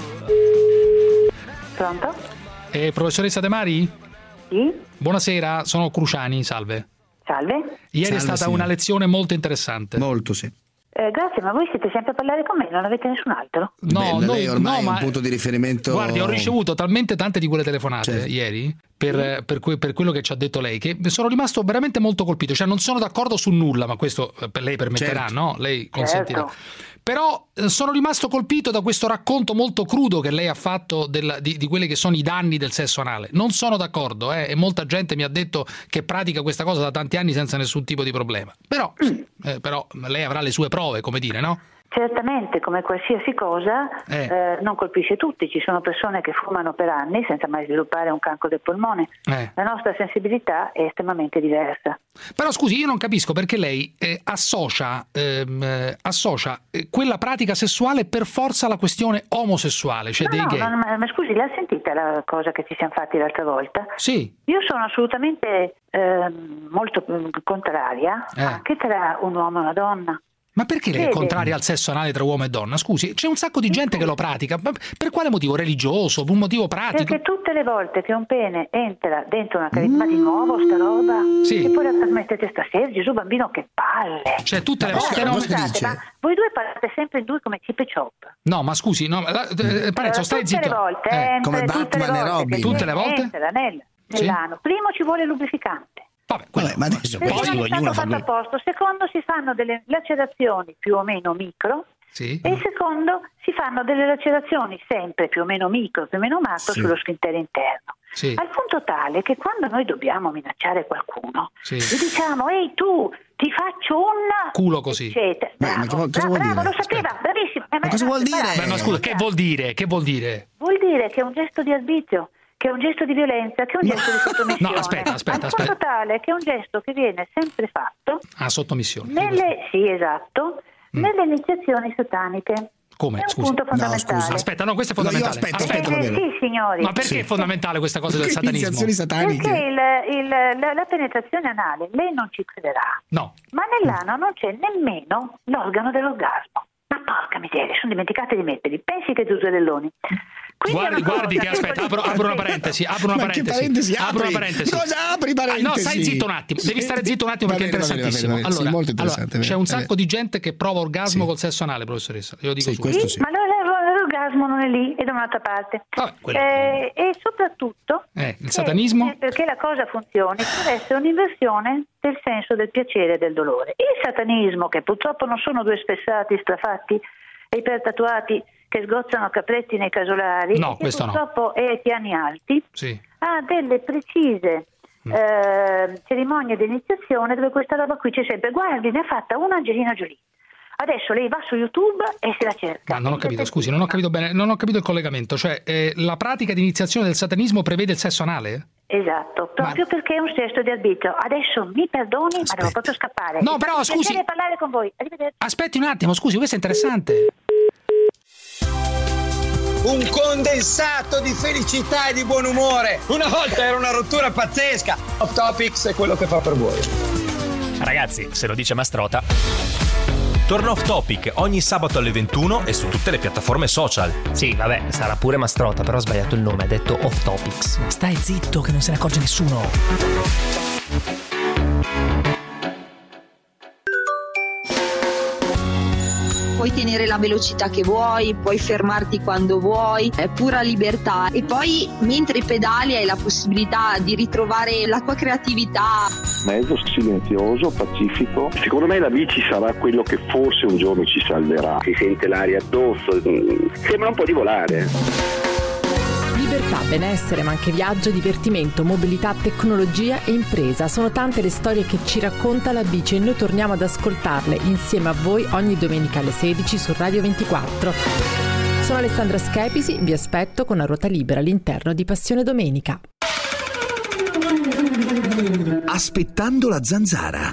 you. Pronto? Eh, professoressa De Mari? Sì. Buonasera, sono Cruciani, salve. Salve. Ieri salve, è stata signora. una lezione molto interessante. Molto, sì. Eh, grazie, ma voi siete sempre a parlare con me, non avete nessun altro? No, Beh, noi, lei ormai no, è ma un punto di riferimento. Guardi, ho ricevuto talmente tante di quelle telefonate certo. ieri per, per, que, per quello che ci ha detto lei, che sono rimasto veramente molto colpito. Cioè, non sono d'accordo su nulla, ma questo per lei permetterà, certo. no? Lei consentirà. Certo. Però eh, sono rimasto colpito da questo racconto molto crudo che lei ha fatto del, di, di quelli che sono i danni del sesso anale. Non sono d'accordo, eh, e molta gente mi ha detto che pratica questa cosa da tanti anni senza nessun tipo di problema. Però, eh, però lei avrà le sue prove, come dire, no? Certamente, come qualsiasi cosa, eh. Eh, non colpisce tutti. Ci sono persone che fumano per anni senza mai sviluppare un cancro del polmone. Eh. La nostra sensibilità è estremamente diversa. Però scusi, io non capisco perché lei eh, associa, ehm, eh, associa eh, quella pratica sessuale per forza alla questione omosessuale, cioè no, dei no, gay. Ma, ma, ma scusi, l'ha sentita la cosa che ci siamo fatti l'altra volta? Sì. Io sono assolutamente eh, molto contraria eh. anche tra un uomo e una donna. Ma perché lei è Vede. contraria al sesso anale tra uomo e donna? Scusi, c'è un sacco di gente che lo pratica. Ma per quale motivo? Religioso? Un motivo pratico? Perché tutte le volte che un pene entra dentro una cavità, ma di nuovo sta roba, Sì. e poi la trasmettete stasera, Gesù bambino, che palle! Cioè tutte le Allora, volte no? scusate, ma voi due parlate sempre in due come chip e chop. No, ma scusi, no, la, eh, Parenzo, stai tutte zitto. le volte, Eh. entra, come tutte le Batman e volte Robin. che Tutte le volte? entra nel, Sì. nell'ano. Primo ci vuole lubrificante. Vabbè, quello- Vabbè, ma adesso Perché questo non è ognuno stato fa fatto quello. a posto. Secondo, si fanno delle lacerazioni più o meno micro. Sì. E secondo, si fanno delle lacerazioni sempre più o meno micro, più o meno macro Sì. sullo sfintere interno. Sì. Al punto tale che quando noi dobbiamo minacciare qualcuno, Sì. gli diciamo: ehi tu, ti faccio un Culo così. eccetera. Ma- ma Bravo, cosa- cosa bra- vuol bravo, dire? lo sapeva, bravissimo. Eh, Ma cosa vuol dire? bravo. Beh, ma scusa, che vuol dire? Che vuol dire? Vuol dire che è un gesto di arbitrio, che è un gesto di violenza, che è un gesto di sottomissione. No, aspetta, aspetta, Al aspetta. punto tale che è un gesto che viene sempre fatto Ah, sottomissione. nelle, sì, esatto, Mm. nelle iniziazioni sataniche. Come? È un Scusi. punto fondamentale. No, aspetta, no, questo è fondamentale. No, aspetta, aspetta. aspetta, Eh, sì, signori. Ma perché Sì. è fondamentale questa cosa del Che satanismo? iniziazioni sataniche. Perché il- il- la, la penetrazione anale, lei non ci crederà, No. ma nell'ano non c'è nemmeno l'organo dell'orgasmo. Ma porca miseria, sono dimenticate di metterli. Pensi che Zuzzurelloni. Quindi Guardi, è una guardi cosa che aspetta, apro, apro una parentesi, apro una Ma che parentesi, parentesi apro apri? una parentesi. Cosa apri parentesi? Ah, no, stai zitto un attimo, devi stare zitto un attimo Va perché è bene, va bene, va interessantissimo. bene, va bene. Sì, Allora, molto interessante, allora, c'è un va sacco bene. di gente che prova orgasmo Sì. col sesso anale, professoressa. Io dico Sì, subito. questo Sì, sì. ma allora l'orgasmo non è lì, è da un'altra parte. Vabbè, quello- Eh, e soprattutto Eh, il eh, satanismo? eh, perché la cosa funzioni deve essere un'inversione del senso del piacere e del dolore. Il satanismo, che purtroppo non sono due spessati strafatti e ipertatuati che sgozzano capretti nei casolari, No, che questo no. purtroppo è ai piani alti, Sì. ha delle precise Mm. eh, cerimonie di iniziazione dove questa roba qui c'è sempre. Guardi, ne ha fatta una Angelina Jolie. Adesso lei va su YouTube e se la cerca. Ma non ho capito, scusi, non ho capito bene, non ho capito il collegamento. Cioè, eh, la pratica di iniziazione del satanismo prevede il sesso anale? Esatto, proprio perché è un sesto di arbitrio. Adesso mi perdoni, ma devo proprio scappare. No, Mi però, fa scusi. piacere parlare con voi. Arrivederci. Aspetti un attimo, scusi, questo è interessante. Un condensato di felicità e di buon umore. Una volta era una rottura pazzesca. Off Topics è quello che fa per voi. Ragazzi, se lo dice Mastrota. Torna Off Topic ogni sabato alle ventuno e su tutte le piattaforme social. Sì, vabbè, sarà pure Mastrota, però ha sbagliato il nome, ha detto Off Topics. Ma stai zitto che non se ne accorge nessuno. Puoi tenere la velocità che vuoi, puoi fermarti quando vuoi, è pura libertà. E poi mentre pedali hai la possibilità di ritrovare la tua creatività. Mezzo silenzioso, pacifico. Secondo me la bici sarà quello che forse un giorno ci salverà. Si sente l'aria addosso, sembra un po' di volare. Libertà, benessere, ma anche viaggio, divertimento, mobilità, tecnologia e impresa. Sono tante le storie che ci racconta la bici e noi torniamo ad ascoltarle insieme a voi ogni domenica alle sedici su Radio ventiquattro. Sono Alessandra Schepisi, vi aspetto con A Ruota Libera all'interno di Passione Domenica. Aspettando la zanzara.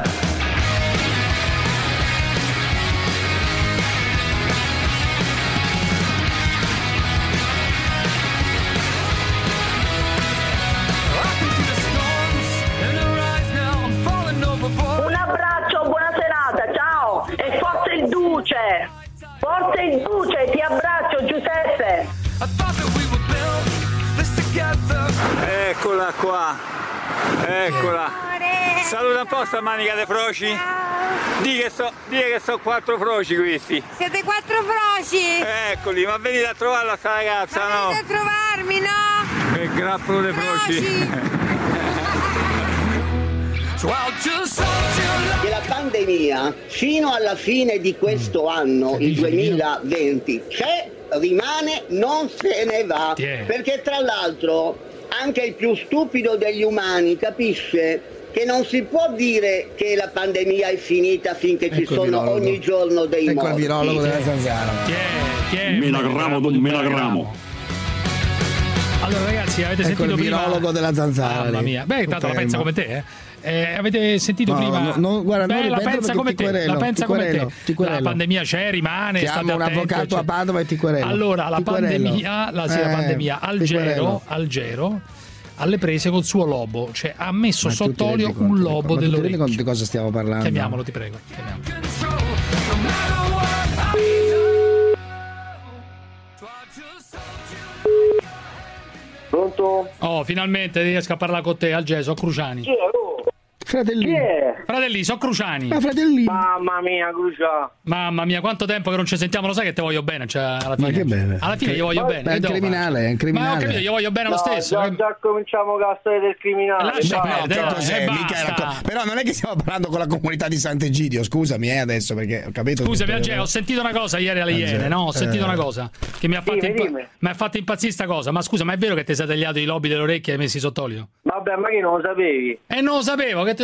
Un abbraccio, buona serata, ciao! E forza il Duce! Forza il Duce, ti abbraccio Giuseppe! Eccola qua, eccola. Saluta un po' sta manica dei froci. Di che so, di che so quattro froci questi. Siete quattro froci? Eccoli, ma venite a trovarla sta ragazza, ma no? venite a trovarmi, no? Che grappolo dei froci. Che la pandemia fino alla fine di questo anno, il duemilaventi, c'è, rimane, non se ne va. Perché tra l'altro anche il più stupido degli umani capisce che non si può dire che la pandemia è finita finché ci sono ogni giorno dei morti. Ecco il virologo della zanzara. Menagramo, don Menagramo. Allora ragazzi, avete Ecco sentito il prima? virologo della zanzara. Mamma lì. mia. Beh, tanto la Ok, pensa ma- come te, eh? Eh, avete sentito No, prima? no, no, guarda, non Beh, la ripeterlo pensa perché come ti te, querelo, la pensa ti come querelo, te. ti querelo. La pandemia c'è, rimane, Chiamo state un attenti, avvocato eccetera. a Padova e ti querelo. Allora, la Ti querelo. pandemia, la, sì, la Eh, pandemia ti Algero, querelo. Algero alle prese col suo lobo, cioè ha messo Ma tu ti sott'olio rendi un conto- lobo ma tu ti rendi dell'orecchio. conto di cosa stiamo parlando? Chiamiamolo, ti prego. Chiamiamolo. Pronto? Oh, finalmente riesco a parlare con te, Algero, so Cruciani. Chi è? Oh. Fratelli. Chi è? Fratelli, so Cruciani. Ma fratelli. Mamma mia, Crucia. Mamma mia, quanto tempo che non ci sentiamo, lo sai che te voglio bene, cioè alla Ma fine. che bene. Alla fine Che- gli voglio Ma- bene. ma è che un devo criminale, fare? è un criminale. Ma ho capito, gli voglio bene lo No, stesso. Già, già cominciamo con la storia del criminale. Lascia Basta. perdere, Che dai, cos'è? e Mica era basta. co- Però non è che stiamo parlando con la comunità di Sant'Egidio, scusami eh, adesso perché ho capito. Scusami, che- Algero, ho sentito una cosa ieri alle Algero, Iene, no? Ho sentito eh. una cosa che mi ha fatto, Dimmi, impa- dimmi. mi ha fatto impazzire sta cosa. Ma scusa, ma è vero che ti sei tagliato i lobi delle orecchie e hai messi sott'olio? Vabbè, ma che non lo sapevi? E non lo sapevo, che te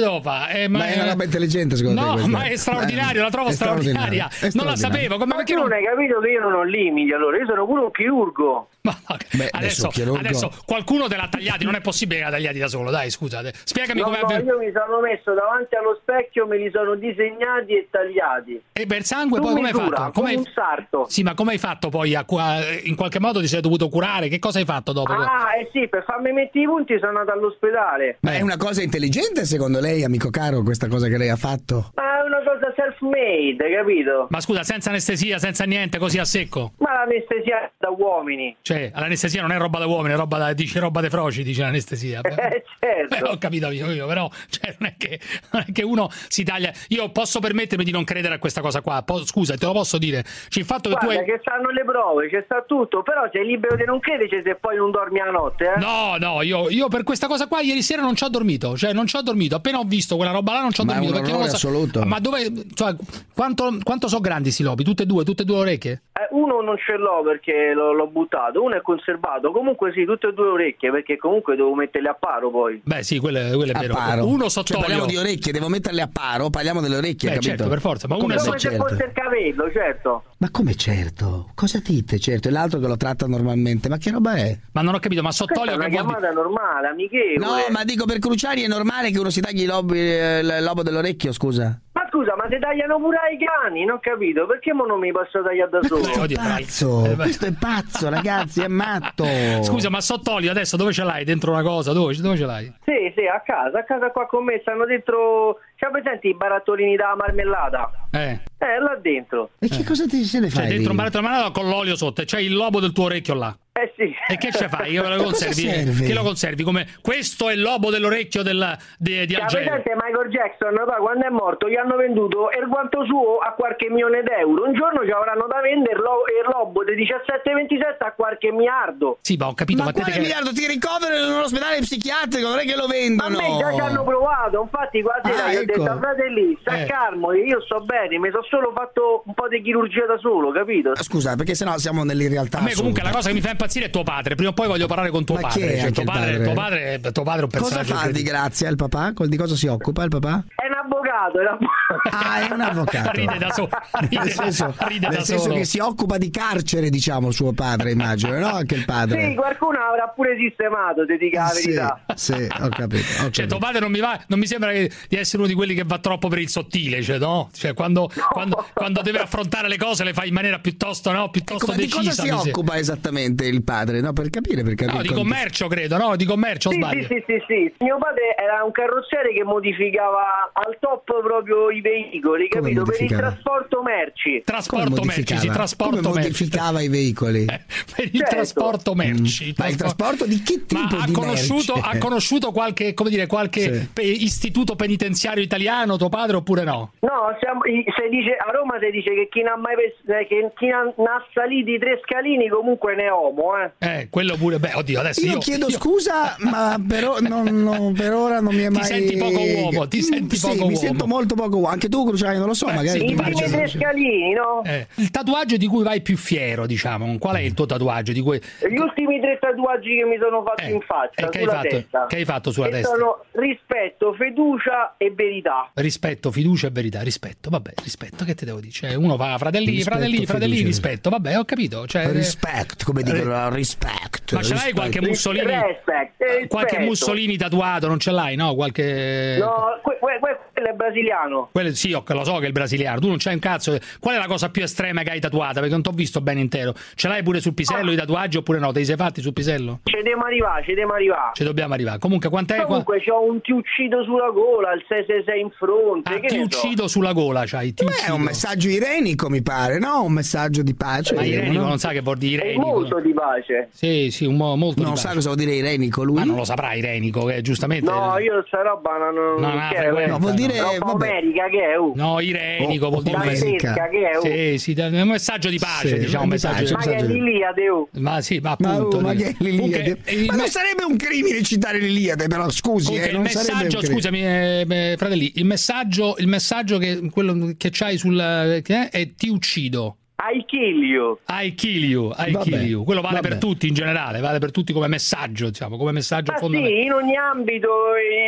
devo fare? Eh, ma, ma è una roba intelligente, secondo no, te? No, ma è straordinario, la trovo è straordinaria. straordinario. Non la sapevo. Come, ma tu non hai capito che io non ho limiti, allora io sono pure un chirurgo. Ma no, Beh, adesso, chirurgo... adesso qualcuno te l'ha tagliati, non è possibile che l'ha tagliati da solo, dai, scusate. Spiegami no, come no, io mi sono messo davanti allo specchio, me li sono disegnati e tagliati. E per sangue tu poi come hai misura, fatto? Come un sarto. Sì, ma come hai fatto poi a, a, in qualche modo ti sei dovuto curare? Che cosa hai fatto dopo? Ah, eh sì, per farmi mettere i punti sono andato all'ospedale. Ma è una cosa intelligente secondo lei, amico caro, questa cosa che lei ha fatto? Ma è una cosa self-made, capito? Ma scusa, senza anestesia, senza niente, così a secco? Ma l'anestesia è da uomini. Cioè, l'anestesia non è roba da uomini, è roba da, dice roba dei froci, dice l'anestesia. Eh, certo. Beh, ho capito io, io però cioè, non, è che, non è che uno si taglia. Io posso permettermi di non credere a questa cosa qua. Po- scusa, te lo posso dire. Cioè, il fatto che Guarda, tu hai... che stanno le prove, c'è sta tutto, però sei libero di non crederci se poi non dormi la notte, eh? No, no, io, io per questa cosa qua ieri sera non ci ho dormito, cioè non ci ho dormito, appena ho visto quella roba là non ci ho ma dormito. È un perché non lo so... assoluto. Ma dove, cioè, quanto, quanto sono grandi sti lobi? Tutte e due, tutte e due le orecchie? Eh, uno non ce l'ho perché l'ho, l'ho buttato, uno è conservato, comunque sì, tutte e due le orecchie, perché comunque devo metterle a paro poi. Beh sì, quello, quello è vero. Paro. Uno cioè, sottolio. parliamo di orecchie, devo metterle a paro, parliamo delle orecchie, Beh, capito? certo, per forza, ma uno come è se certo. fosse il capello, certo. Ma come certo? Cosa dite, certo? E l'altro che lo tratta normalmente, ma che roba è? Ma non ho capito, ma sottolio Questa è che una vuol dire? chiamata normale, amichevole. No, ma dico per Cruciani è normale che uno si tagli i lobi, eh, il lobo dell'orecchio, scusa. Ma scusa, ma se tagliano pure ai cani, non ho capito, perché mo non mi posso tagliare da solo? Questo è pazzo, questo è pazzo, ragazzi, è matto. Scusa, ma sottolio adesso dove ce l'hai? Dentro una cosa? Dove, dove ce l'hai? Sì, sì, a casa, a casa qua con me stanno dentro. C'ha presente i barattolini da marmellata? Eh. Eh, là dentro. E che cosa ti se ne fai? Cioè, dentro lì? un barattolo di marmellata con l'olio sotto e c'hai il lobo del tuo orecchio là. Eh sì. E che ce fai? Io lo Cosa conservi? serve? Che lo conservi? Come questo è il lobo dell'orecchio del, di, di C'ha Algeria. presente Michael Jackson, poi quando è morto gli hanno venduto il guanto suo a qualche milione d'euro. Un giorno ci avranno da vendere lo- il lobo di diciassette ventisette a qualche miliardo. Sì, ma ho capito. Ma Ma, te quale che... miliardo ti ricoverano in un ospedale psichiatrico? Non è che lo vendono. A me già ci hanno provato, infatti qua sera Ah, gli ho ecco. detto fratelli, sta Eh. calmo, io sto bene, mi sono solo fatto un po' di chirurgia da solo, capito? Scusa, perché sennò siamo nell'irrealtà. A me comunque la assoluta. cosa che mi fa impazzire è tuo padre. Prima o poi voglio parlare con tuo Ma padre. chi è Cioè, anche tuo, il padre, padre? tuo padre tuo padre è un Cosa personaggio fa di incredibile. grazia il papà? Di cosa si occupa il papà? È un avvocato, è un avvocato. Ah, è un avvocato. Ride da solo. Ride, Nel senso, ride nel da senso solo. che si occupa di carcere, diciamo, il suo padre, immagino, no? Anche il padre. Sì, qualcuno avrà pure sistemato, ti dica la Sì, verità. sì, ho capito. Ho Cioè, capito. tuo padre non mi va, non mi sembra che- di essere uno di quelli che va troppo per il sottile, cioè, no? Cioè, quando, quando, quando deve affrontare le cose le fa in maniera piuttosto, no? Piuttosto Ecco, ma di decisa. cosa si mi sembra. occupa esattamente il padre? No, per capire, per capire. No, di il contesto. commercio, credo, no? Di commercio, o Sì, sbaglio? sì, sì, sì, sì. Mio padre era un carrozziere che modificava al top proprio i veicoli, Come capito? Per il modificava? trasporto merci. Trasporto Come merci, sì, modificava? trasporto Come merci. modificava i veicoli? Per il Certo. trasporto merci. Ma il trasporto di che tipo Ma ha di conosciuto, merce? ha conosciuto qualche, come dire, qualche Sì. pe- istituto penitenziario italiano, tuo padre, oppure no? No, siamo, i- se dice, a Roma si dice che chi non ha mai pes- eh, che chi non ha saliti tre scalini comunque ne è uomo, eh. Eh, quello pure, beh, oddio, adesso Io, io... chiedo io- scusa, ma però non, non- per ora non mi è Ti mai. senti poco uomo, ti senti sì, poco mi uomo. sento molto poco uomo. Anche tu, Cruciani, non lo so, Beh, magari. sì, I tu primi invece- tre scalini, no? Eh, il tatuaggio di cui vai più fiero, diciamo, qual è il tuo tatuaggio? Di cui... Gli ultimi tre tatuaggi che mi sono fatti Eh, in faccia, e che hai sulla fatto? testa. Che hai fatto sulla E testa? sono rispetto, fiducia e verità. Rispetto, fiducia e verità, rispetto, vabbè, rispetto, che te devo dire? Cioè, uno va fratelli, Rispetto, fratelli, fratelli, fiducia. rispetto, vabbè, ho capito. Cioè, Respect, come dicono, respect. ma ce l'hai respect. qualche Mussolini? Respect, eh, Qualche rispetto. Mussolini tatuato, non ce l'hai, no? Qualche... No, que- que- que- quello è brasiliano. Quello, sì, ho- lo so che è il brasiliano. Tu non c'hai un cazzo. Qual è la cosa più estrema che hai tatuata? Perché non ti ho visto bene intero. Ce l'hai pure sul pisello i tatuaggi oppure no? Te li sei fatti sul pisello? Ci dobbiamo arrivare, ci dobbiamo arrivare. Ci dobbiamo arrivare. Comunque, quant'è? qua- Comunque c'ho un ti uccido sulla gola, il sei sei sei in fronte. Ah, che ti ne so. uccido sulla gola, c'hai. Ti Beh, è uccido. un messaggio irenico, mi pare, no? Un messaggio di pace. Ma irenico no? non sa che vuol dire È irenico. molto di pace. Sì, sì, un mo- molto Non di sa pace. cosa vuol dire irenico lui? Ma non lo saprà irenico, che giustamente. No, io sta roba non, non, Non ha che è, frequenza, No, vuol dire roba vabbè. America che è? Uh. No, irenico Oh, vuol dire. oh, Dantesca che è? Uh. Sì, sì, è un messaggio di pace, Sì, diciamo, un mi messaggio piace, di Ma che è messaggio di- l'Iliade? Uh. Ma sì, ma Ma, appunto. oh, ma che è l'Iliade? Comunque, il Ma me- non sarebbe un crimine citare l'Iliade, però scusi, Comunque, eh, il non sarebbe un messaggio, crimine. scusami, eh, eh, fratelli, il messaggio, il messaggio che quello che c'hai sul che è, è ti uccido. I kill you. I kill you, I Vabbè, kill you. Quello vale vabbè. per tutti in generale, vale per tutti come messaggio, diciamo, come messaggio Ma fondamentale. sì, in ogni ambito, eh,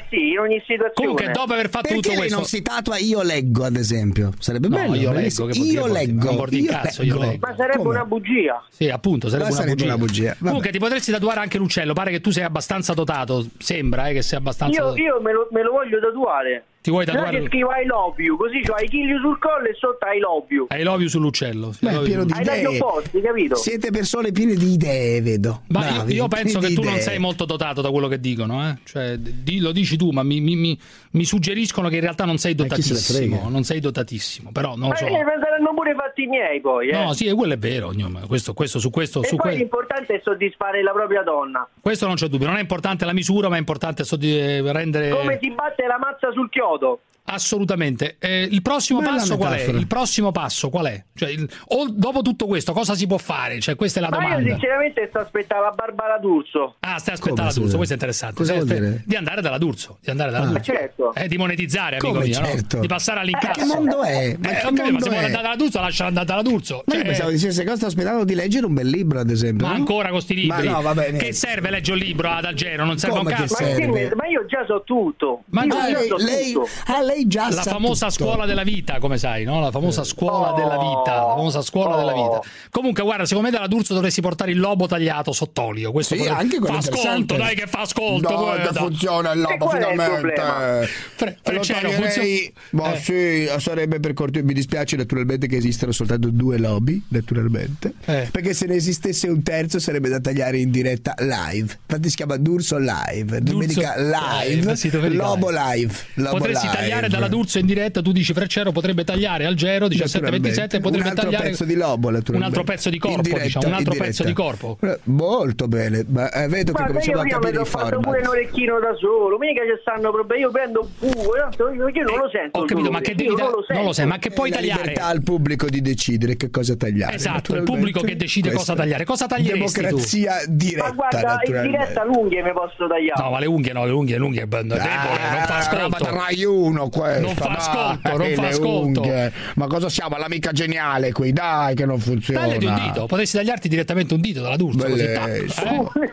sì, in ogni situazione. Comunque, dopo aver fatto Perché tutto lei questo, non si tatua io leggo, ad esempio? Sarebbe no, bello. io bellissimo. leggo, che io vuol dire, leggo. non vuol dire io cazzo, io leggo. Ma sarebbe Come? una bugia. Sì, appunto, sarebbe, Ma una, sarebbe bugia. una bugia. Vabbè. Comunque ti potresti tatuare anche l'uccello, pare che tu sei abbastanza dotato, sembra eh, che sei abbastanza Io, io me, lo, me lo voglio tatuare. Ti vuoi Sai tatuare? che scrivo I love you, così c'ho i chigli sul collo e sotto I love you. I love you sull'uccello. Sì, Beh, I love pieno you. di Hai dati idee. opposti, capito? Siete persone piene di idee, vedo. Ma Bravi, io, io penso pieni che di tu non idee. sei molto dotato da quello che dicono, eh? Cioè, di, lo dici tu, ma mi, mi, mi, mi suggeriscono che in realtà non sei chi se ne dotatissimo. frega? Non sei dotatissimo, però non lo Ma so. eh, saranno pure fatti i miei poi, eh. No, sì, quello è vero. ognuno- Questo, questo, su questo, E su poi que- l'importante è soddisfare la propria donna. questo non c'è dubbio. Non è importante la misura, ma è importante so di eh, rendere. Come si batte la mazza sul chiodo. Assolutamente. Eh, il prossimo Bella passo qual è? metafora. Il prossimo passo qual è? Cioè, il- o dopo tutto questo, cosa si può fare? Cioè, questa è la Ma io domanda. sinceramente sto aspettando la Barbara D'Urso. Ah, stai aspettando Come, la D'Urso, scusa? questo è interessante. Cosa Stai- vuol stai- dire? Di andare dalla D'Urso, di andare dalla Ma D'Urso. certo. Eh, di monetizzare, amico Come mio, certo? no? Di passare all'incasso. Che mondo è? Ma Eh, che ho capito, ma mondo se vuole è? andare dalla D'Urso, lascia andare dalla D'Urso. Ma io Cioè, pensavo dicesse che sto aspettando di leggere un bel libro, ad esempio. ma no? ancora con sti libri? Ma no, va bene. Che serve leggere un libro ad Algero? Non serve Come un che cazzo. Ma, serve? che ne- ma io già so tutto. Ma io già già lei, so lei, tutto. ah, lei già La sa famosa tutto. scuola della vita, come sai, no? La famosa scuola Oh. della vita, la famosa scuola Oh. della vita. Comunque, guarda, secondo me dalla D'Urso dovresti portare il lobo tagliato sott'olio. Questo Sì, potrebbe- anche quello fa ascolto, interessante. dai che fa ascolto. No, guarda. che funziona il E lobo qual è il finalmente. problema? Fre- Lo Freccero, taglierei- funziona- Ma Eh. sì, sarebbe per cortesia. Mi dispiace naturalmente che esistano soltanto due lobi, naturalmente. Eh. Perché se ne esistesse un terzo sarebbe da tagliare in diretta live. Infatti si chiama D'Urso Live, domenica live, live, sì, domenica Lobo live. live. Lobo Potresti live. tagliare dalla D'Urso in diretta, tu dici Freccero potrebbe tagliare Algero diciassette ventisette, potrebbe un altro tagliare pezzo di lobo, naturalmente. un altro pezzo di corpo, In diretta, diciamo, un altro in pezzo diretta. di corpo. Eh, Molto bene, ma eh, vedo che Guarda, cominciamo io a prima mi capire sono i fatto pure un format. orecchino da solo, mica ci stanno problemi, io prendo un buco, tanto io, io non lo sento. Ho il capito, dolore, ma che io devi non da- lo sento. non lo sai, ma che puoi la tagliare? libertà al pubblico di decidere che cosa tagliare. Esatto, il naturalmente. pubblico che decide Questa cosa tagliare. Cosa taglieresti tu? Democrazia diretta, Ma guarda, in naturalmente. diretta l'unghie mi posso tagliare. No, ma le unghie no, le unghie, le unghie è debole, non fa Ah, roba da ascolto. Rai uno questa, Non fa dai, ascolto, non fa le ascolto. unghie. Ma cosa siamo? L'amica geniale qui, dai che non funziona. Tagliati un dito, potresti tagliarti direttamente un dito dalla D'Urso, così tac, Bellissimo. eh?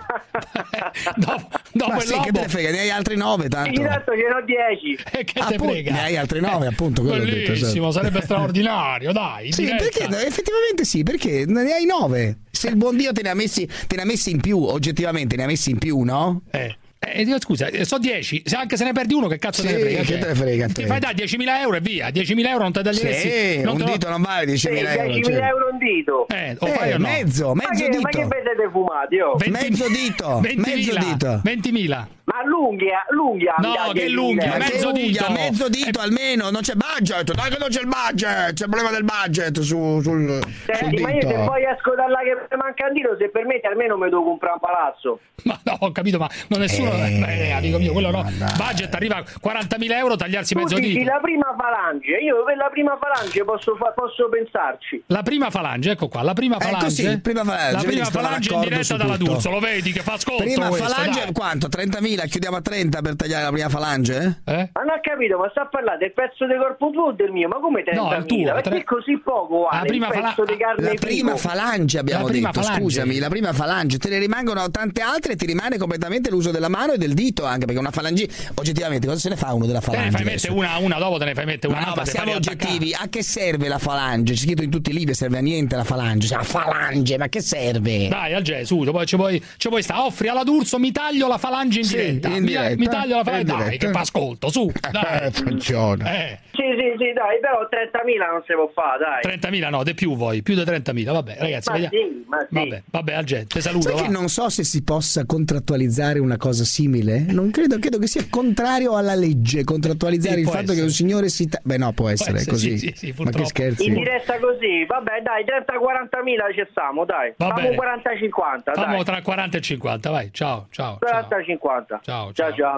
dopo dopo Ma il sì, che te lobo ne frega, ne hai altri nove tanto. Intanto ce n'ho dieci. e che te Appunto, frega? ne hai altri nove, appunto, quello ho detto, Bellissimo, esatto. sarebbe straordinario, dai. Sì, diretta. perché no, effettivamente sì, perché ne hai nove. Se il buon Dio te ne ha messi, te ne ha messi in più, oggettivamente ne ha messi in più, no? Eh. Eh, dico, scusa, eh, so dieci, se anche se ne perdi uno che cazzo Sì, te ne frega? che Cioè, te ne frega a te? Ti fai dare diecimila euro e via, diecimila euro non te taglieresti. Sì, non un te lo- dito non vale diecimila Sì, euro. diecimila cioè. euro un dito. Eh, o Eh, fai o no? mezzo, Ma mezzo che, ma dito. che vedete fumati, oh? venti mezzo dito, ventimila, mezzo dito. ventimila. Ma l'unghia, l'unghia. No, mi dà che diecimila l'unghia, euro. Ma mezzo che unghia, dito. mezzo dito Eh, almeno, non c'è budget, dai che non c'è il budget, c'è il problema del budget su, sul, Senti, sul ma io se dito. poi esco da là che mi manca un dito, se permette almeno mi devo comprare un palazzo. Ma no, ho capito, ma non nessuno. Eh, Eh, amico mio, quello no. ma dai. Budget arriva a quarantamila euro, tagliarsi Tu mezzo dici dito. la prima falange, io per la prima falange posso, fa- posso pensarci. La prima falange, ecco qua, la prima Ecco falange. sì, prima falange, La vedi, prima sto falange in d'accordo diretta su dalla tutto. D'Urso, lo vedi che fa ascolto Prima questo, falange, dai. quanto? trentamila, chiudiamo a trenta per tagliare la prima falange? Eh? Ma non ho capito, ma sta a parlare del pezzo di corpo tuo o del mio? Ma come No, il tuo, trentamila? tre- Perché è così poco vale La prima il pezzo fala- di carne La vivo? prima falange abbiamo La prima detto, falange. scusami, la prima falange, te ne rimangono tante altre e ti rimane completamente l'uso della mano e del dito, anche perché una falange, oggettivamente cosa se ne fa uno della Te ne falange? fai adesso? mettere una, una dopo te ne fai mettere Ma una no, altra, ma te siamo fai riattaccare. oggettivi, a che serve la falange? C'è scritto in tutti i libri, serve a niente la falange, la falange, ma che serve? Dai, al Gesù, poi ci puoi, ci puoi sta. Offri alla D'Urso, mi taglio la falange in Sì, diretta. in Mi- diretta, Mi taglio la falange, in dai, diretta. che fa ascolto, su. Dai. Eh, funziona. Eh, Sì, sì, sì, dai, però trentamila non si può fare, dai. trentamila no, di più voi, più di trentamila, vabbè, ragazzi, Ma vediamo. sì, ma sì. Vabbè, vabbè, al gente, saluto. Sai va. che non so se si possa contrattualizzare una cosa simile? Non credo, credo che sia contrario alla legge contrattualizzare Sì, il può fatto essere. che un signore si... ta- Beh no, può essere essere, così. sì, sì, sì, ma purtroppo. che scherzi. In diretta così, vabbè, dai, trenta quarantamila ci stiamo, dai. Va Famo bene. quaranta cinquanta, Famo dai. tra quaranta e cinquanta, vai, ciao, ciao. ciao. quaranta cinquanta. Ciao, ciao. ciao.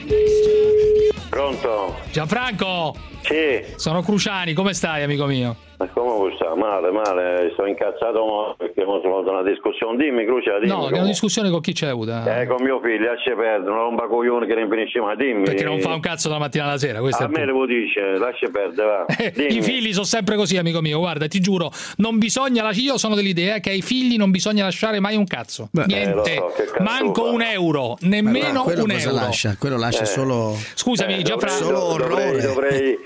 Pronto? Gianfranco, Sì, sono Cruciani, come stai, amico mio? Ma come vuoi stare? Male, male, sto incazzato perché non sono avuto una discussione. Dimmi, Crucia, dimmi. No, che è una discussione con chi c'è avuta? Eh, con mio figlio, lascia perdere, una romba coglione che ne finisce, ma dimmi. Perché non fa un cazzo dalla mattina alla sera, questo A è me le vuoi dice, lascia perdere, va. I figli sono sempre così, amico mio, guarda, ti giuro, non bisogna lasciare, io sono dell'idea che ai figli non bisogna lasciare mai un cazzo. Beh, niente, eh, so, manco fa. un euro, nemmeno quello un cosa euro. lascia? Quello lascia Eh. solo Scusami, Eh, Gianfranco. dovrei, Solo dovrei, orrore. dovrei,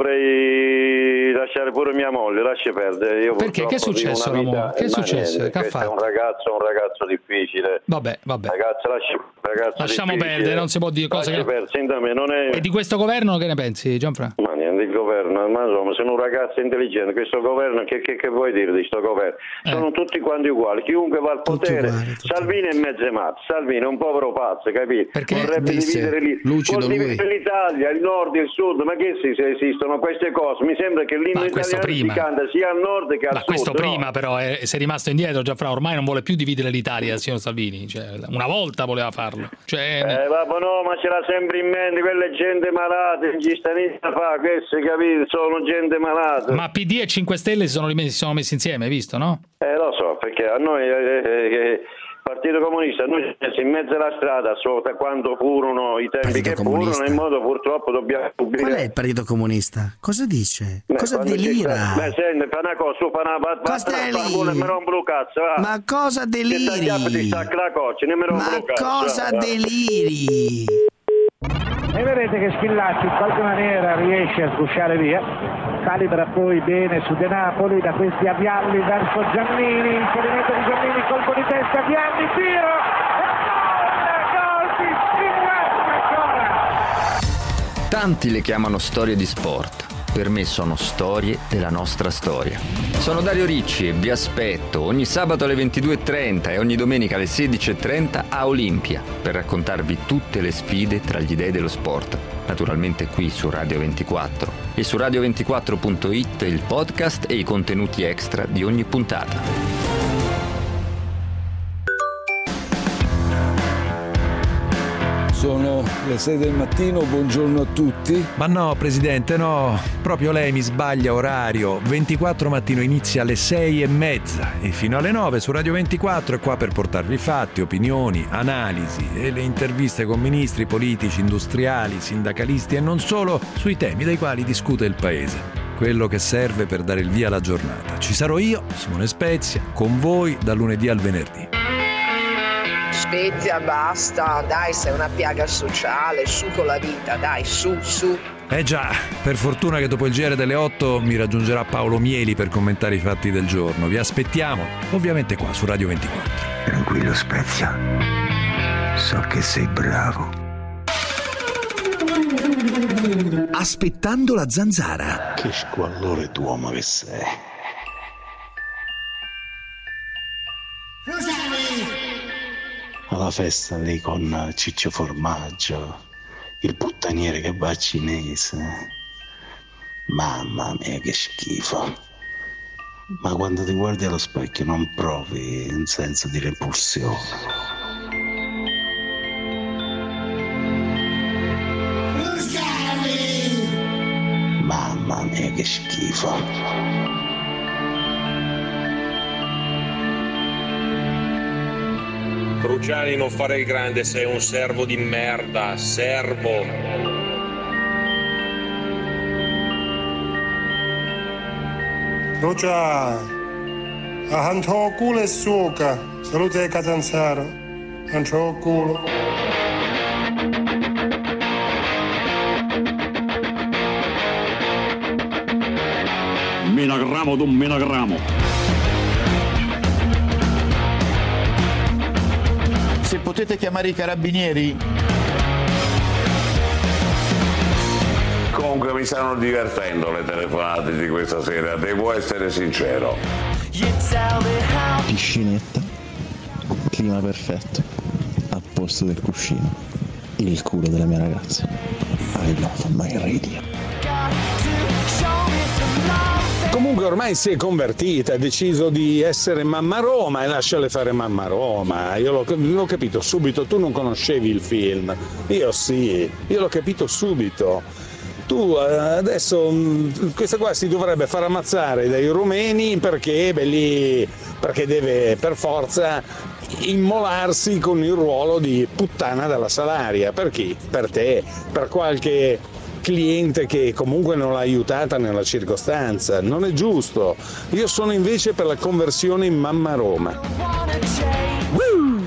dovrei lasciare pure mia moglie, lascia perdere. Io Perché? Che è purtroppo vivo successo, una vita- l'amore? Che è ma successo? niente, Che ha questo fatto? È un ragazzo, un ragazzo difficile. Vabbè, vabbè. Ragazzo, lascia, ragazzo Lasciamo difficile. perdere, non si può dire cose Lascia che... perdere, senti, a me non è... E di questo governo che ne pensi, Gianfranco? Ma niente, il governo, ma insomma, sono un ragazzo intelligente, questo governo, che, che, che vuoi dire di questo governo? Sono tutti quanti uguali, chiunque va al potere, Salvini è mezzo matto, Salvini è un povero pazzo, capito? Perché vorrebbe disse, dividere lì, lucido vuol lui. dividere l'Italia, il nord e il sud, ma che si, se esistono queste cose? Mi sembra che l'inno Ma questo italiano prima. si canta sia al nord che al Ma sud. questo no? prima però è, si è rimasto indietro, Gianfranco, ormai non vuole più dividere l'Italia, signor Salvini, cioè, una volta voleva farlo. Cioè, Eh, vabbè, no, ma ce l'ha sempre in mente, quelle gente malate, non ci sta niente a fare, queste, capito? Sono gente malata. ma P D e cinque Stelle si sono, rimessi, si sono messi insieme, hai visto, no? Eh, lo so, perché a noi, eh, eh, Partito Comunista, noi ci siamo messi in mezzo alla strada sotto quando furono i tempi Partito che Comunista. furono, in modo purtroppo dobbiamo subire. Qual è il Partito Comunista? Cosa dice? Beh, Cosa quando ci delira? sta- Beh, senti, fa una cosa, su fa una deliri? e mi rompo lo cazzo, va. Ma cosa Che deliri? sta ti stacca la coccia, ne mi rompo Ma lo cazzo. cosa va. deliri? E vedete che Schillaci in qualche maniera riesce a sgusciare via, calibra poi bene su De Napoli, da questi avvialli verso Giannini, inserimento di Giannini, colpo di testa, Gianni, tiro, e gol, gol di Schillaci ancora! Tanti le chiamano storie di sport. Per me sono storie della nostra storia. Sono Dario Ricci e vi aspetto ogni sabato alle ventidue e trenta e ogni domenica alle sedici e trenta a Olimpia per raccontarvi tutte le sfide tra gli dei dello sport. Naturalmente qui su Radio ventiquattro e su radio ventiquattro punto it il podcast e i contenuti extra di ogni puntata. Sono le sei del mattino, buongiorno a tutti. Ma no, Presidente, no, proprio lei mi sbaglia orario. ventiquattro mattino inizia alle sei e mezza e fino alle nove su Radio ventiquattro è qua per portarvi fatti, opinioni, analisi e le interviste con ministri, politici, industriali, sindacalisti e non solo sui temi dei quali discute il Paese. Quello che serve per dare il via alla giornata. Ci sarò io, Simone Spezia, con voi dal lunedì al venerdì. Spezia, basta, dai, sei una piaga sociale, su con la vita, dai, su, su. Eh già, per fortuna che dopo il G R delle otto mi raggiungerà Paolo Mieli per commentare i fatti del giorno. Vi aspettiamo, ovviamente qua su Radio ventiquattro. Tranquillo Spezia, so che sei bravo. Aspettando la zanzara. Che squallore d'uomo che sei. Alla festa lì con Ciccio Formaggio, il puttaniere che va cinese. Mamma mia che schifo. Ma quando ti guardi allo specchio non provi un senso di repulsione. Mamma mia che schifo. Cruciani, non fare il grande, sei un servo di merda, servo. Rocia, a hanto culo e suca, salute Catanzaro, hanto culo. Menagramo d'un menagramo. Se potete chiamare i carabinieri. Comunque mi stanno divertendo le telefonate di questa sera, devo essere sincero. Piscinetta, clima perfetto, a posto del cuscino, il culo della mia ragazza. I love my radio. Comunque ormai si è convertita, ha deciso di essere mamma Roma e lasciale fare mamma Roma. Io l'ho, l'ho capito subito, tu non conoscevi il film, io sì, io l'ho capito subito. tu adesso questa qua si dovrebbe far ammazzare dai rumeni perché, beh, lì, perché deve per forza immolarsi con il ruolo di puttana della Salaria. Per chi? Per te, per qualche cliente che comunque non l'ha aiutata nella circostanza. Non è giusto. Io sono invece per la conversione in Mamma Roma. Woo!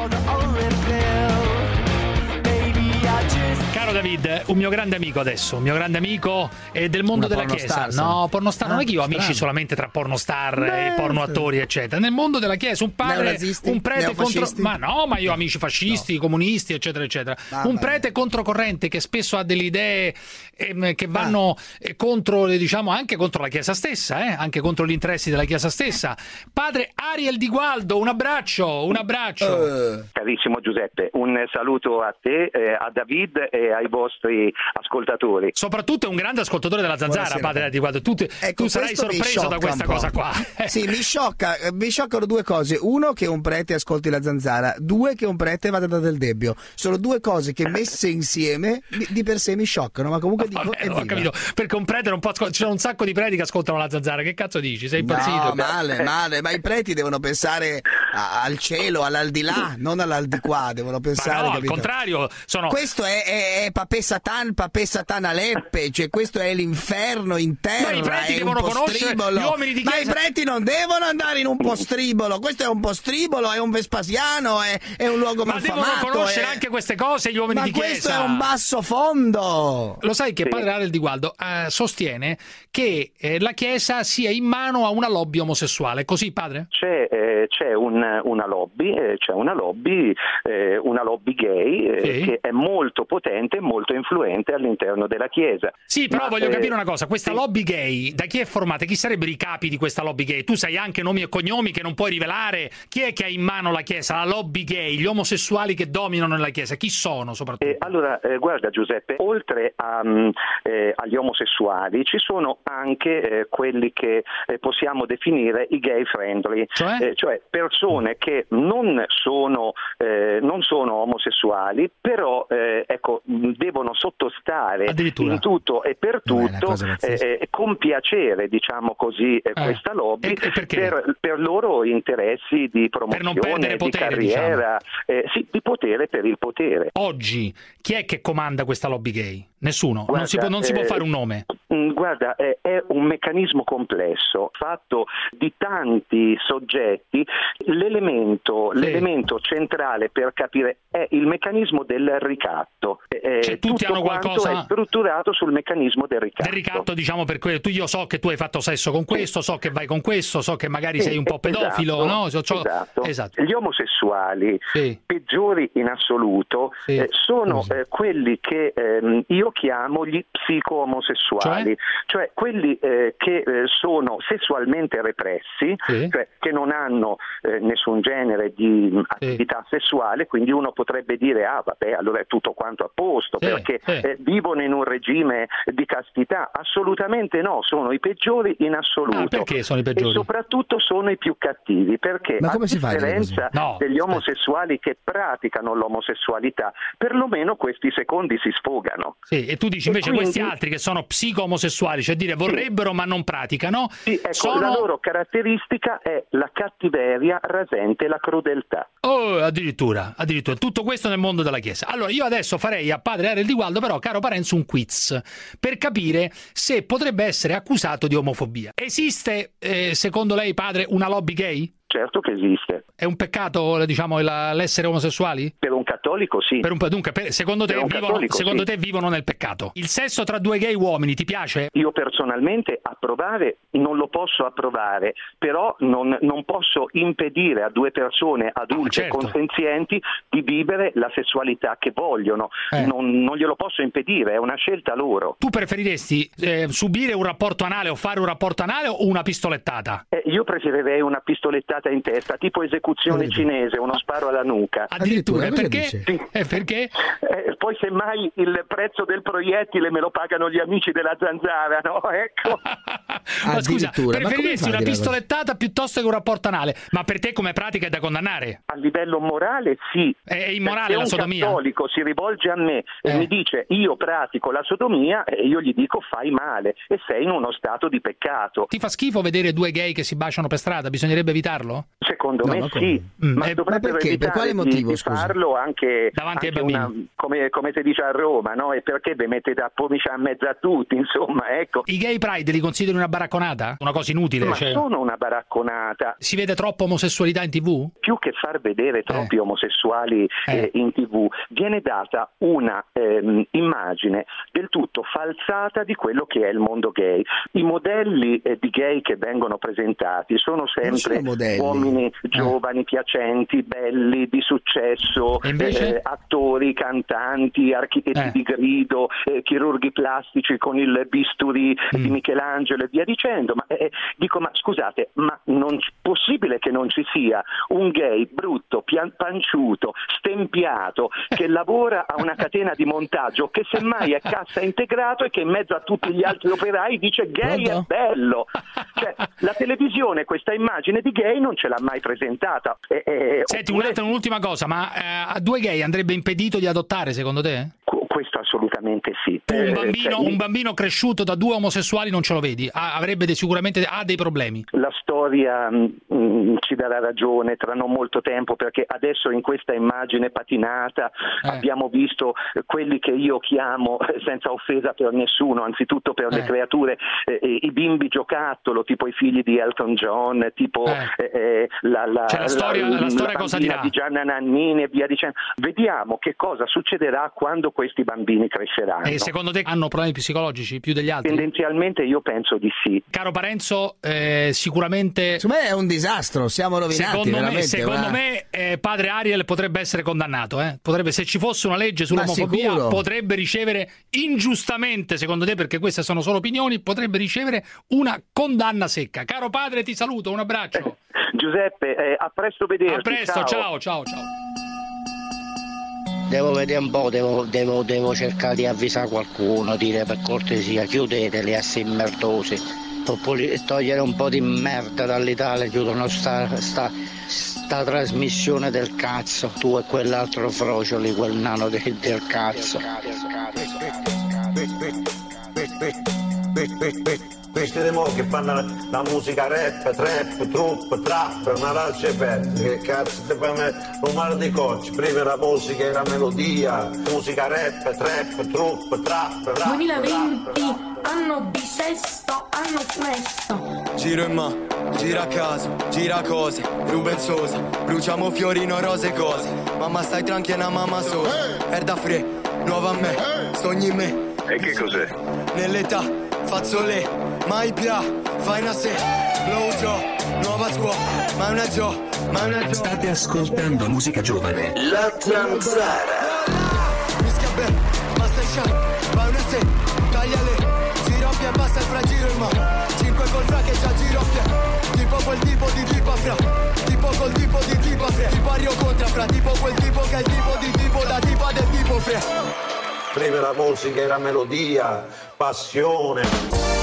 Caro David, un mio grande amico adesso, un mio grande amico è del mondo Una della chiesa. pornostar, No, pornostar, non Ah, è che io ho amici strano. solamente tra pornostar Beh, e pornoattori, eccetera. Nel mondo della chiesa, un padre, Neonazisti? un prete contro. Neofascisti? Ma no, ma io ho amici fascisti, comunisti, eccetera, eccetera. Mamma un prete controcorrente che spesso ha delle idee ehm, che vanno eh, contro, eh, diciamo, anche contro la chiesa stessa, eh, anche contro gli interessi della chiesa stessa. Padre Ariel Di Gualdo, un abbraccio, un abbraccio. Carissimo Giuseppe, un saluto a te, eh, a David e ai vostri ascoltatori. Soprattutto è un grande ascoltatore della Zanzara, Buonasera. padre Di Gualdo. Tu, te- Ecco, tu sarai questo mi sorpreso da sciocca questa un po'. cosa qua. Sì, mi sciocca, eh, mi scioccano due cose. Uno, che un prete ascolti la Zanzara. Due, che un prete vada da Del Debbio. Sono due cose che messe insieme di, di per sé mi scioccano, ma comunque dico Vabbè, evviva. ho capito, perché un prete non può ascoltare. Ci sono un sacco di preti che ascoltano la Zanzara. Che cazzo dici? Sei impazzito? No, male, male, ma i preti devono pensare a- al cielo, all'aldilà, non all'aldiquà, devono Ma pensare, no, al capito? contrario, sono. Questo è, è, è Papè Satan, Papè Satan Aleppe, cioè questo è l'inferno in terra, Ma i preti è devono un conoscere postribolo. gli uomini di Ma chiesa. i preti non devono andare in un postribolo, questo è un postribolo, è un Vespasiano, è, è un luogo Ma malfamato. devono conoscere è... anche queste cose gli uomini Ma di chiesa. questo è un basso fondo. Lo sai che padre Ariel Di Gualdo eh, sostiene che eh, la chiesa sia in mano a una lobby omosessuale, così padre? C'è, eh, c'è un- una lobby, eh, c'è una lobby, eh, una lobby gay eh, Sì. che è molto potente e molto influente all'interno della Chiesa. Sì, però Ma, voglio eh, capire una cosa, questa sì. lobby gay, da chi è formata? Chi sarebbero i capi di questa lobby gay? Tu sai anche nomi e cognomi che non puoi rivelare? Chi è che ha in mano la Chiesa? La lobby gay, gli omosessuali che dominano la Chiesa, chi sono soprattutto? Eh, allora, eh, guarda Giuseppe, oltre a, mm, eh, agli omosessuali ci sono anche eh, quelli che eh, possiamo definire i gay friendly, Cioè? Eh, cioè persone che non sono, eh, non sono omosessuali, però eh, ecco, mh, devono sottostare Addirittura. in tutto e per Non è una tutto, cosa pazzesca. eh, eh, compiacere, diciamo così, eh, Eh, questa lobby e- e perché? per, per loro interessi di Per non promozione, perdere di potere, diciamo. carriera, eh, sì, di potere per il potere. Oggi chi è che comanda questa lobby gay? Nessuno, non si può, non si può eh, fare un nome. mh, Guarda, è, è un meccanismo complesso, fatto di tanti soggetti. L'elemento, Sì. l'elemento centrale per capire è il meccanismo del ricatto. Eh, Cioè, tutti tutto hanno quanto qualcosa- è strutturato sul meccanismo del ricatto. Del ricatto, diciamo, per quello. Tu, io so che tu hai fatto sesso con questo, so che vai con questo, so che magari Sì, sei un po' pedofilo, esatto, no? So- so- esatto. esatto. Gli omosessuali Sì. peggiori in assoluto Sì. eh, sono Scusi. eh, quelli che ehm, io chiamo gli psico-omosessuali, cioè, quelli eh, che eh, sono sessualmente repressi, Sì. cioè che non hanno eh, nessun genere di mh, attività sessuale, quindi uno potrebbe dire ah vabbè allora è tutto quanto a posto Sì, perché sì. eh, vivono in un regime di castità. Assolutamente no, sono i peggiori in assoluto. Ah, perché sono i peggiori? E soprattutto sono i più cattivi, perché Ma a come si fa a dire differenza così? No, degli aspetta. omosessuali che praticano l'omosessualità, perlomeno questi secondi si sfogano. Sì, e tu dici E invece quindi- questi altri che sono psico-omosessuali, cioè dire vorrebbero ma non praticano, Sì, ecco, sono... la loro caratteristica è la cattiveria rasente e la crudeltà. Oh, addirittura, addirittura, tutto questo nel mondo della Chiesa. Allora, io adesso farei a padre Ariel Di Gualdo, però, caro Parenzo, un quiz per capire se potrebbe essere accusato di omofobia. Esiste, eh, secondo lei, padre, una lobby gay? Certo che esiste. È un peccato, diciamo, il- l'essere omosessuali? Per un cattolico sì. Per un, dunque, per- secondo, te Per un vivono, cattolico, secondo sì. te vivono nel peccato. Il sesso tra due gay uomini ti piace? Io personalmente approvare non lo posso approvare, però non, non posso impedire a due persone adulte Ah, e certo. consenzienti di vivere la sessualità che vogliono. Eh. Non, non glielo posso impedire, è una scelta loro. Tu preferiresti eh, subire un rapporto anale o fare un rapporto anale o una pistolettata? Eh, io preferirei una pistolettata in testa, tipo esecuzione cinese, uno sparo alla nuca. Addirittura, cosa perché? dice? Sì. Eh, perché? Eh, poi semmai il prezzo del proiettile me lo pagano gli amici della Zanzara, no? Ecco. Ma scusa, preferiresti una dire pistolettata piuttosto che un rapporto anale? Ma per te come pratica è da condannare? A livello morale sì. È immorale la sodomia? Se un cattolico si rivolge a me e Eh. mi dice io pratico la sodomia, e io gli dico fai male e sei in uno stato di peccato. Ti fa schifo vedere due gay che si baciano per strada? Bisognerebbe evitarlo? Secondo No, me ma come? sì, Mm. ma Eh, dovrebbero ma perché? Per evitare quale di- motivo, di, scusa? farlo anche, Davanti ai anche bambini. una- come, come si dice a Roma, no? E perché vi mettete a pomiciare in mezzo a tutti, insomma, ecco. I gay pride li consideri una baracconata? Una cosa inutile? Ma cioè... sono una baracconata. Si vede troppa omosessualità in tivù? Più che far vedere troppi omosessuali eh, in tivù, viene data una ehm, immagine del tutto falsata di quello che è il mondo gay. I modelli eh, di gay che vengono presentati sono sempre sono modelli. uomini giovani, piacenti, belli, di successo, E invece? eh, attori, cantanti, architetti Eh. di grido, eh, chirurghi plastici con il bisturi di Michelangelo e via dicendo. Ma eh, dico, ma scusate, ma non è possibile che non ci sia un gay brutto, pian- panciuto, stempiato, che lavora a una catena di montaggio, che semmai è cassa integrato e che in mezzo a tutti gli altri operai dice gay è bello. Cioè, la televisione questa immagine di gay non ce l'ha mai presentata. Eh, eh, Senti, oppure- un'altra, un'ultima cosa, ma eh, a due gay andrebbe impedito di adottare, secondo te? Qu- questo assolutamente sì. Tu Eh, un bambino, cioè, un bambino cresciuto da due omosessuali non ce lo vedi? Ha- avrebbe de- sicuramente ha dei problemi. La storia mh, mh, ci darà ragione tra non molto tempo, perché adesso in questa immagine patinata abbiamo visto eh, quelli che io chiamo, eh, senza offesa per nessuno, anzitutto per le creature, eh, eh, i bimbi giocattolo, tipo i figli di Elton John, tipo eh, eh, la, la, Cioè, la storia- la storia cosa bambina dirà? di Gianna Nannini e via dicendo. Vediamo che cosa succederà quando questi bambini cresceranno. E secondo te hanno problemi psicologici più degli altri? Tendenzialmente io penso di sì. Caro Parenzo, eh, sicuramente... Secondo me è un disastro, siamo rovinati Secondo me, veramente. secondo guarda. me eh, padre Ariel potrebbe essere condannato. Eh? Potrebbe, se ci fosse una legge sull'omofobia, sicuro. potrebbe ricevere ingiustamente, secondo te, perché queste sono solo opinioni, potrebbe ricevere una condanna secca. Caro padre, ti saluto, un abbraccio. Giuseppe, eh, a presto vederci. A presto, ciao, ciao, ciao. Devo vedere un po', devo, devo, devo cercare di avvisare qualcuno, dire per cortesia chiudeteli a sti merdosi, oppure togliere un po' di merda dall'Italia, chiudono sta, sta, sta trasmissione del cazzo, tu e quell'altro frocioli, quel nano de, del cazzo. Questi demo che fanno la, la musica rap, trap, trup, trap, una razza pezzi, che cazzo ti fai mettere un mare di cocci, prima la musica e la melodia, musica rap, trap, trup, trap, rap, duemilaventi, anno bisesto, anno funesto. Giro in ma, gira a caso, gira cose, rubenzosa, bruciamo fiorino rose cose, mamma stai tranquilla mamma sosa, erda fre, nuova a me, sogni me. E che cos'è? Nell'età, fazzole, mai pia, fai una se, blow job, nuova scuola, ma è una gio, ma è una gio. State ascoltando musica giovane. La zanzara. Mischia beh, basta il shine, vai una se, tagliale, giroppia e basta il fragiro il ma, cinque col fra che già giroppia, tipo quel tipo di tipa fra, tipo col tipo di tipa fra, tipo Ario contra fra, tipo quel tipo che è il tipo di tipo da tipa del tipo fra. Prima la musica e la melodia, passione.